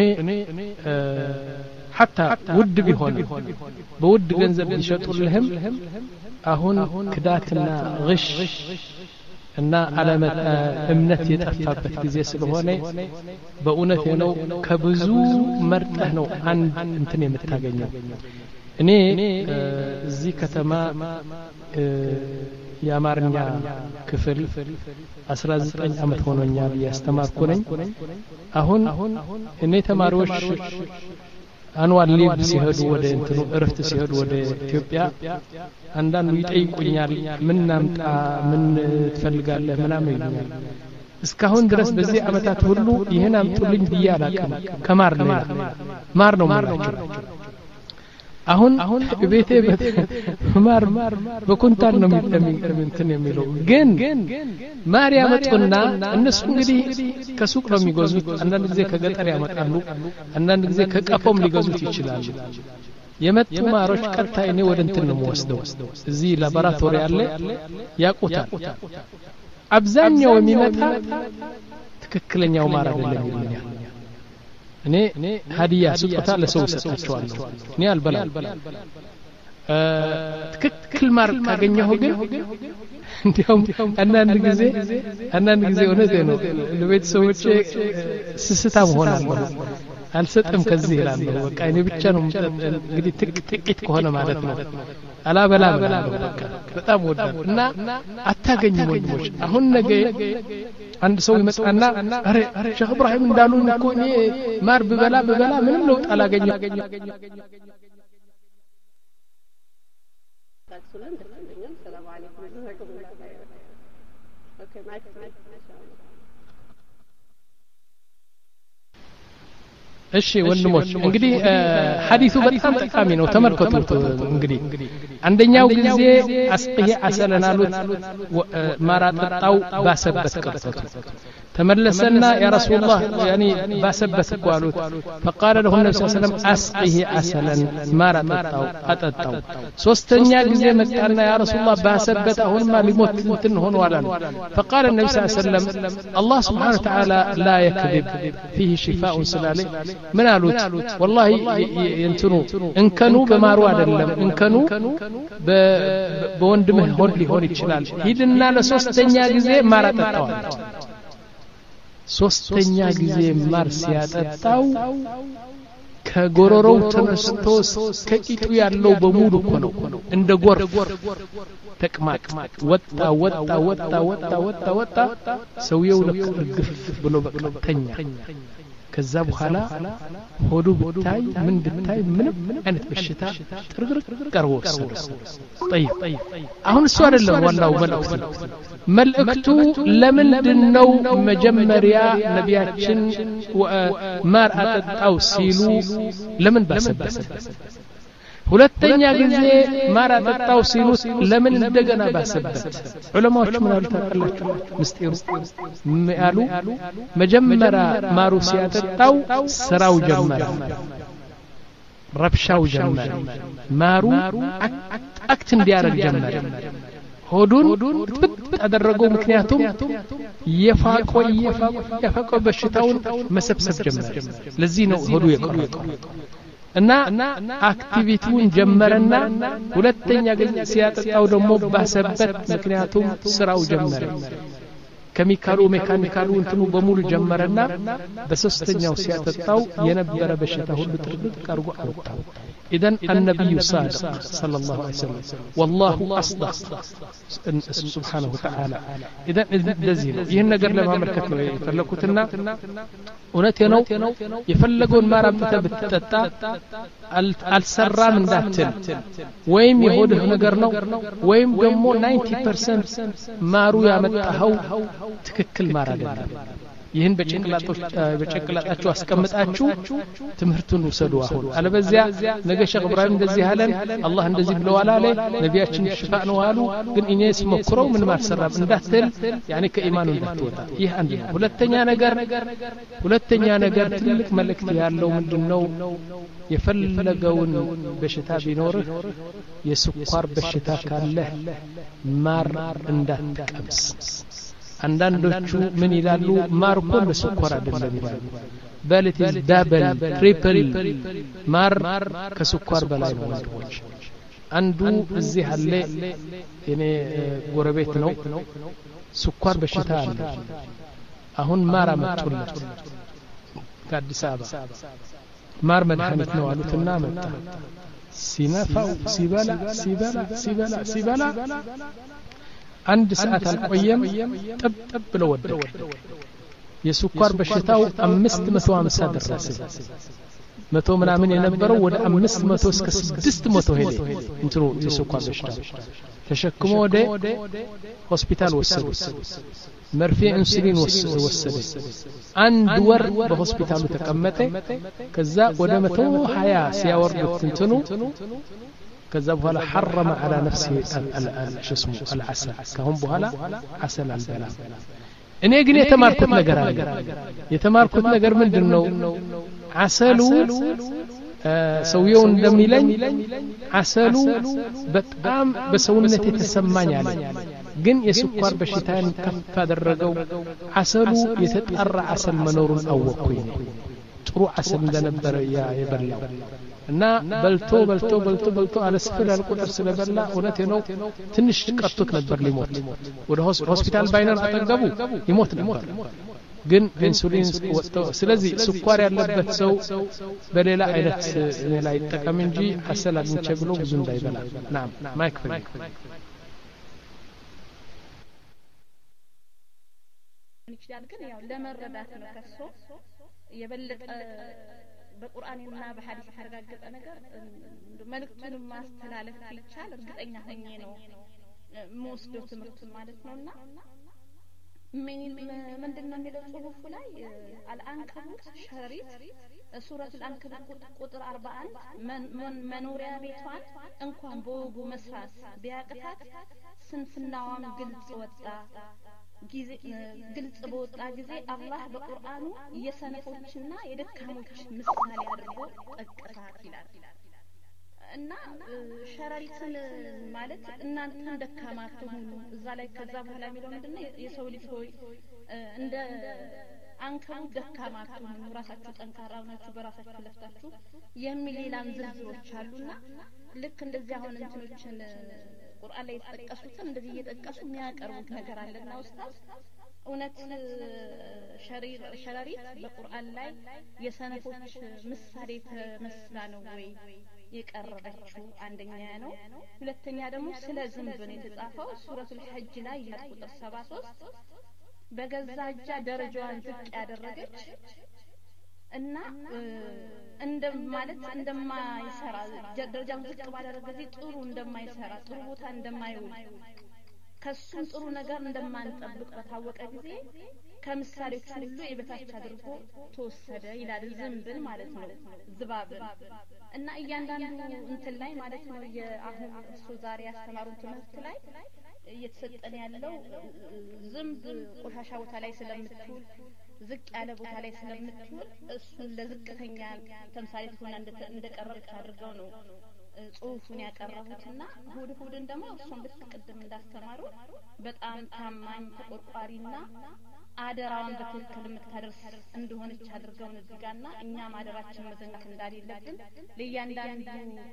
A: حتى ود ቢሆን በውድ ገንዘብ ሊሸጡልህም አሁን ክዳትና ግሽ እና ዓለመት እምነት የጠፋበት ጊዜ ስለሆነ በእውነት ነው ከብዙ መርጠህ ነው አንድ እንትን የምታገኘው እኔ እዚህ ከተማ የአማርኛ ክፍል አስራ ዘጠኝ አመት ሆኖኛል ያስተማርኩ ነኝ አሁን እኔ ተማሪዎች አንዋል ሊብ ሲሄዱ ወደ እንትኑ እረፍት ሲሄዱ ወደ ኢትዮጵያ አንዳንዱ ይጠይቁኛል ምን ናምጣ ምን ትፈልጋለህ ምናምን ይሉኛል እስካሁን ድረስ በዚህ አመታት ሁሉ ይሄን አምጡልኝ ብያላቀም ከማር ነው ማር ነው ማለት አሁን ቤቴ ማር በኩንታል ነው እንትን የሚለው ግን ማር ያመጡና እነሱ እንግዲህ ከሱቅ ነው የሚገዙት አንዳንድ ጊዜ ከገጠር ያመጣሉ አንዳንድ ጊዜ ከቀፎም ሊገዙት ይችላሉ የመጡ ማሮች ቀጥታ እኔ ወደ እንትን ነው ወስደው እዚህ ላቦራቶሪ አለ ያቁታል አብዛኛው የሚመጣ ትክክለኛው ማር አይደለም ይሉኛል እኔ ሀዲያ ስጦታ ለሰው ሰጣቸዋለሁ እኔ አልበላም ትክክል ማር ካገኘሁ ግን እንዲያውም አንዳንድ ጊዜ አንዳንድ ጊዜ እውነት ነው ለቤተሰቦቼ ስስታ መሆናለሁ አልሰጥም ከዚህ ይላል በቃ እኔ ብቻ ነው እንግዲህ ጥቂት ከሆነ ማለት ነው አላበላ በላ በቃ በጣም ወዳድ እና አታገኙ ወንድሞች አሁን ነገ አንድ ሰው ይመጣና አሬ ሼህ ኢብራሂም እንዳሉን እኮ እኔ ማር በበላ በበላ ምንም ለውጥ አላገኘ ሰላም አለይኩም ኦኬ ማይክ እሺ ወንድሞች እንግዲህ ሐዲሱ በጣም ጠቃሚ ነው ተመልከቱት እንግዲህ አንደኛው ጊዜ አስqiህ አሰለናሉት ማራጣው ባሰበት ቀርቶት ተመለሰና ያ ረሱላህ يعني ባሰበት ቋሉት فقال له النبي صلى الله عليه وسلم اسقه عسلا ማራጣው አጠጣው ሶስተኛ ጊዜ መጣና ያ ረሱላህ ባሰበት አሁንማ ሊሞት እንትን ሆኖ አላሉ فقال النبي صلى الله عليه وسلم الله سبحانه وتعالى لا يكذب فيه شفاء سلاله ምን አሉት والله እንትኑ እንከኑ በማሩ አይደለም እንከኑ በወንድምህ ሆድ ሊሆን ይችላል ሂድና ለሶስተኛ ጊዜ ማር አጠጣው ሶስተኛ ጊዜ ማር ሲያጠጣው ከጎሮሮው ተነስቶ ከቂጡ ያለው በሙሉ እኮ ነው እንደ ጎርፍ ተቅማቅ ወጣ ወጣ ወጣ ወጣ ወጣ ወጣ ሰውየው ለግፍ ብሎ በቀተኛ ከዛ በኋላ ሆዱ ብታይ ምን ብታይ ምንም አይነት በሽታ ጥርግርግ ቀርቦ ወሰደ طيب አሁን እሱ አይደለም ዋናው መልእክቱ መልእክቱ ለምንድነው መጀመሪያ ነቢያችን ማር አጠጣው ሲሉ ለምን ባሰበሰ ሁለተኛ ጊዜ ማር አጠጣው ሲሉ ለምን እንደገና ባሰበት ዑለማዎች ምን አሉ ታውቃላችሁ ምስጢሩ ያሉ መጀመሪያ ማሩ ሲያጠጣው ስራው ጀመረ ረብሻው ጀመረ ማሩ አክት እንዲያረግ ጀመረ ሆዱን አደረገው ምክንያቱም የፋቆ የፋቆ የፋቆ በሽታውን መሰብሰብ ጀመረ ለዚህ ነው ሆዱ የቆረጠው እና አክቲቪቲውን ጀመረና ሁለተኛ ጊዜ ሲያጠጣው ደግሞ ባሰበት ምክንያቱም ስራው ጀመረ ኬሚካሉ ሜካኒካሉ እንትኑ በሙሉ ጀመረና በሶስተኛው ሲያጠጣው የነበረ በሽታ ሁሉ ጥርጥር አርጎ አወጣው اذا النبي صادق صلى الله عليه وسلم والله اصدق سبحانه وتعالى اذا እንደዚህ ነው ይሄን ነገር ለማመልከት ነው የፈለኩትና እውነቴ ነው የፈለገውን ማራምተ ብትጠጣ አልሰራም እንዳትል ወይም የሆድህ ነገር ነው ወይም ደግሞ ninety percent ማሩ ያመጣው ትክክል ማር አይደለም ይህን በጭንቅላቶች በጭንቅላታችሁ አስቀምጣችሁ ትምህርቱን ወሰዱ አሁን አለበዚያ ነገ ሸኽ ኢብራሂም እንደዚህ ያለን አላህ እንደዚህ ብለዋል አለ ነቢያችን ሽፋ ነው አሉ ግን እኔስ መክረው ምን ማሰራም እንዳትል ያኔ ከኢማኑ እንዳትወጣ ይህ አንድ ነው ሁለተኛ ነገር ሁለተኛ ነገር ትልቅ መልእክት ያለው ምንድነው የፈለገውን በሽታ ቢኖርህ የስኳር በሽታ ካለ ማር እንዳትቀምስ አንዳንዶቹ ምን ይላሉ ማር እኮ ለስኳር አይደለም ይላሉ በለት ዳብል ትሪፕል ማር ከስኳር በላይ ነው ወንድሞች አንዱ እዚህ አለ እኔ ጎረቤት ነው ስኳር በሽታ አለ አሁን ማር አመጡለት ከአዲስ አበባ ማር መድኃኒት ነው አሉትና መጣ ሲነፋው ሲበላ ሲበላ ሲበላ ሲበላ አንድ ሰዓት አልቆየም ጠብ ጠብ ብሎ ወደቀ የስኳር በሽታው አምስት መቶ ሃምሳ ደረሰ መቶ ምናምን የነበረው ወደ አምስት መቶ እስከ ስድስት መቶ ሄደ እንትሩ የስኳር በሽታ ተሸክሞ ወደ ሆስፒታል ወሰዱት መርፌ ኢንሱሊን ወሰደ አንድ ወር በሆስፒታሉ ተቀመጠ ከዛ ወደ መቶ ሃያ ሲያወርዱት እንትኑ ከዛ በኋላ حرم على نفسه الجسم العسل كهم بኋላ عسل البلا እኔ ግን የተማርኩት ነገር አለ የተማርኩት ነገር ምንድነው عسሉ ሰውየው እንደሚለኝ عسሉ በጣም በሰውነት የተሰማኝ አለ ግን የስኳር በሽታን ከፍ አደረገው عسሉ የተጣራ عسل መኖሩን አወቅኩኝ ጥሩ عسل እንደነበረ ያ የበላው እና በልቶ በልቶ በልቶ በልቶ አለስፈል አልቆጥር ስለበላ እውነቴ ነው ትንሽ ቀርቶት ነበር ሊሞት ወደ ሆስፒታል ባይነር አጠገቡ ይሞት ነበር ግን ኢንሱሊን ወጥቶ ስለዚህ ስኳር ያለበት ሰው በሌላ አይነት ሌላ ይጠቀም እንጂ አሰል አግኝቼ ብሎ ብዙ እንዳይበላ ናም ማይክ ፍሪ
B: ይችላል ግን ያው ለመረዳት ነው ከሶ የበለጠ በቁርአንና በሐዲስ ተረጋገጠ ነገር መልእክቱን ማስተላለፍ ይቻላል እርግጠኛ ሆኜ ነው ሞስዶ ትምህርት ማለት ነውና ምን ምንድነው የሚለው ጽሁፉ ላይ አልአንከቡት ሸሪት ሱረቱ አልአንከቡት ቁጥር አርባ አንድ መኖሪያ ቤቷን እንኳን በወጉ መስራት ቢያቅታት ስንፍናዋን ግልጽ ወጣ ጊዜ ግልጽ በወጣ ጊዜ አላህ በቁርአኑ የሰነፎችና የደካሞች ምሳሌ አድርጎ ጠቀሳት ይላል እና ሸረሪትን ማለት እናንተ ደካማ ትሆኑ እዛ ላይ ከዛ በኋላ የሚለው ምንድነው የሰው ልጅ ሆይ እንደ አንከቡ ደካማ ትሆኑ ራሳችሁ ጠንካራ ሆናችሁ በራሳችሁ ለፍታችሁ የሚል ሌላም ዝርዝሮች አሉና ልክ እንደዚህ አሁን እንትኖችን ቁርአን ላይ የተጠቀሱትን እንደዚህ እየጠቀሱ የሚያቀርቡት ነገር አለና ኡስታዝ እውነት ሸሪር ሸረሪት በቁርአን ላይ የሰነፎች ምሳሌ ተመስላ ነው ወይ የቀረበችው አንደኛ ነው ሁለተኛ ደግሞ ስለ ዝንብ ነው የተጻፈው ሱረቱል ሐጅ ላይ ቁጥር ሰባ ሶስት በገዛ እጇ ደረጃዋን ዝቅ ያደረገች እና እንደማለት እንደማይሰራ ደረጃውን ዝቅ ባደረገ ጊዜ ጥሩ እንደማይሰራ ጥሩ ቦታ እንደማይውል ከሱም ጥሩ ነገር እንደማንጠብቅ በታወቀ ጊዜ ከምሳሌዎች ሁሉ የበታች አድርጎ ተወሰደ ይላል ዝንብን ማለት ነው ዝባብን እና እያንዳንዱ እንትን ላይ ማለት ነው የአሁን እሱ ዛሬ ያስተማሩን ትምህርት ላይ እየተሰጠን ያለው ዝንብ ቆሻሻ ቦታ ላይ ስለምትውል ዝቅ ያለ ቦታ ላይ ስለምትውል እሱን ለዝቅተኛ ተምሳሌት ሆና እንደቀረበች አድርገው ነው ጽሁፉን ያቀረቡትና ሁድ ሁድን ደግሞ እሱን በትክክል እንዳስተማሩ በጣም ታማኝ ተቆርቋሪና አደራውን በትክክል የምታደርስ እንደሆነች አድርገው ነው እዚጋና እኛም አደራችን መዘንጋት እንዳሌለብን ለእያንዳንዱ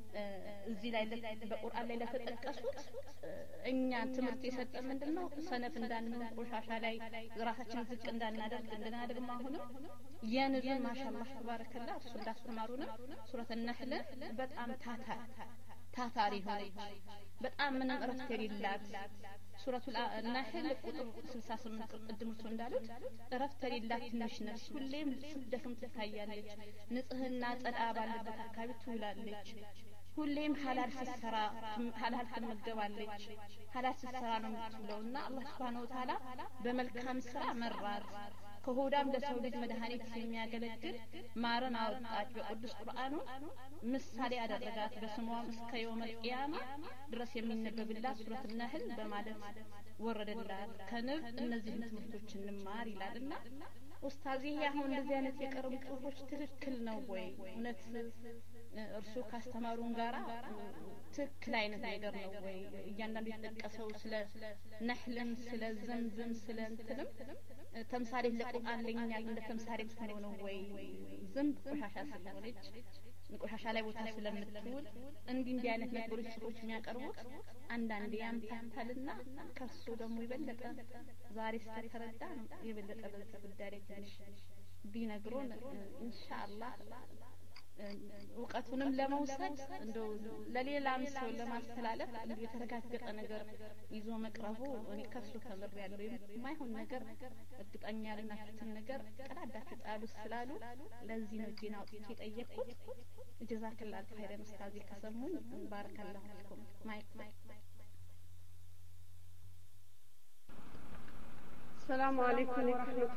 B: እዚህ ላይ በቁርአን ላይ ለተጠቀሱት እኛ ትምህርት የሰጠን ምንድነው ሰነፍ እንዳንሆን ቆሻሻ ላይ ራሳችን ዝቅ እንዳናደርግ እንደገና ደግሞ አሁንም የነዚህ ማሻአላህ ተባረከላ እሱ እንዳስተማሩን ሱረተ ነህል በጣም ታታ ታታሪ ሆነች በጣም ምንም እረፍት የሌላት ሱረቱል ነህል ቁጥር ስልሳ ስምንት ቅድም እርሱ እንዳሉት እረፍት የሌላት ትንሽ ነች ሁሌም ስትደክም ትታያለች ንጽህና ጸዳ ባለበት አካባቢ ትውላለች ሁሌም ሐላል ስትሰራ ሐላል ትመገባለች ሐላል ስትሰራ ነው የምትውለውና አላህ Subhanahu Wa Ta'ala በመልካም ስራ መራር ከሆዳም ለሰው ልጅ መድኃኒት የሚያገለግል ማረን አወጣች በቅዱስ ቁርአኑ ምሳሌ ያደረጋት በስሟም እስከ የውመል ቂያማ ድረስ የሚነበብላት ሱረቱል ነህል በማለት ወረደላት ከንብ እነዚህን ትምህርቶች እንማር ይላልና ኡስታዝ ይሄ አሁን እንደዚህ አይነት የቀረቡ ጽሁፎች ትክክል ነው ወይ እውነት እርሱ ካስተማሩን ጋራ ትክክል አይነት ነገር ነው ወይ እያንዳንዱ የተጠቀሰው ስለ ነህልም ስለ ዘምዘም ስለ እንትንም ተምሳሌ ለቁርአን ለኛ እንደ ተምሳሌ ነው ወይ ዝም ቆሻሻ ስለሆነች ቆሻሻ ላይ ቦታ ስለምትውል እንዲህ እንዲህ አይነት ነገሮች ጽሁፎች የሚያቀርቡት አንዳንዴ ያምታታልና ከሱ ደግሞ ይበለጠ ዛሬ ስለተረዳ የበለጠ በዚህ ጉዳይ ላይ ትንሽ ቢነግሩን ኢንሻአላህ ወቀቱንም ለመውሰድ እንደው ለሌላም ሰው ለማስተላለፍ እንደው የተረጋገጠ ነገር ይዞ መቅረቡ እኔ ከሱ ተምሬያለሁ የማይሆን ነገር እርግጠኛ ያልናችሁትን ነገር ቀዳዳችሁ ጣሉ ስላሉ ለዚህ ነው ዲና አውጥቼ ጠየቅኩት ጀዛከላሁ ኸይረን ኡስታዝ ከሰሙኝ ባረከላሁ ፊኩም ማይክ
C: ሰላም አለይኩም ወራህመቱላህ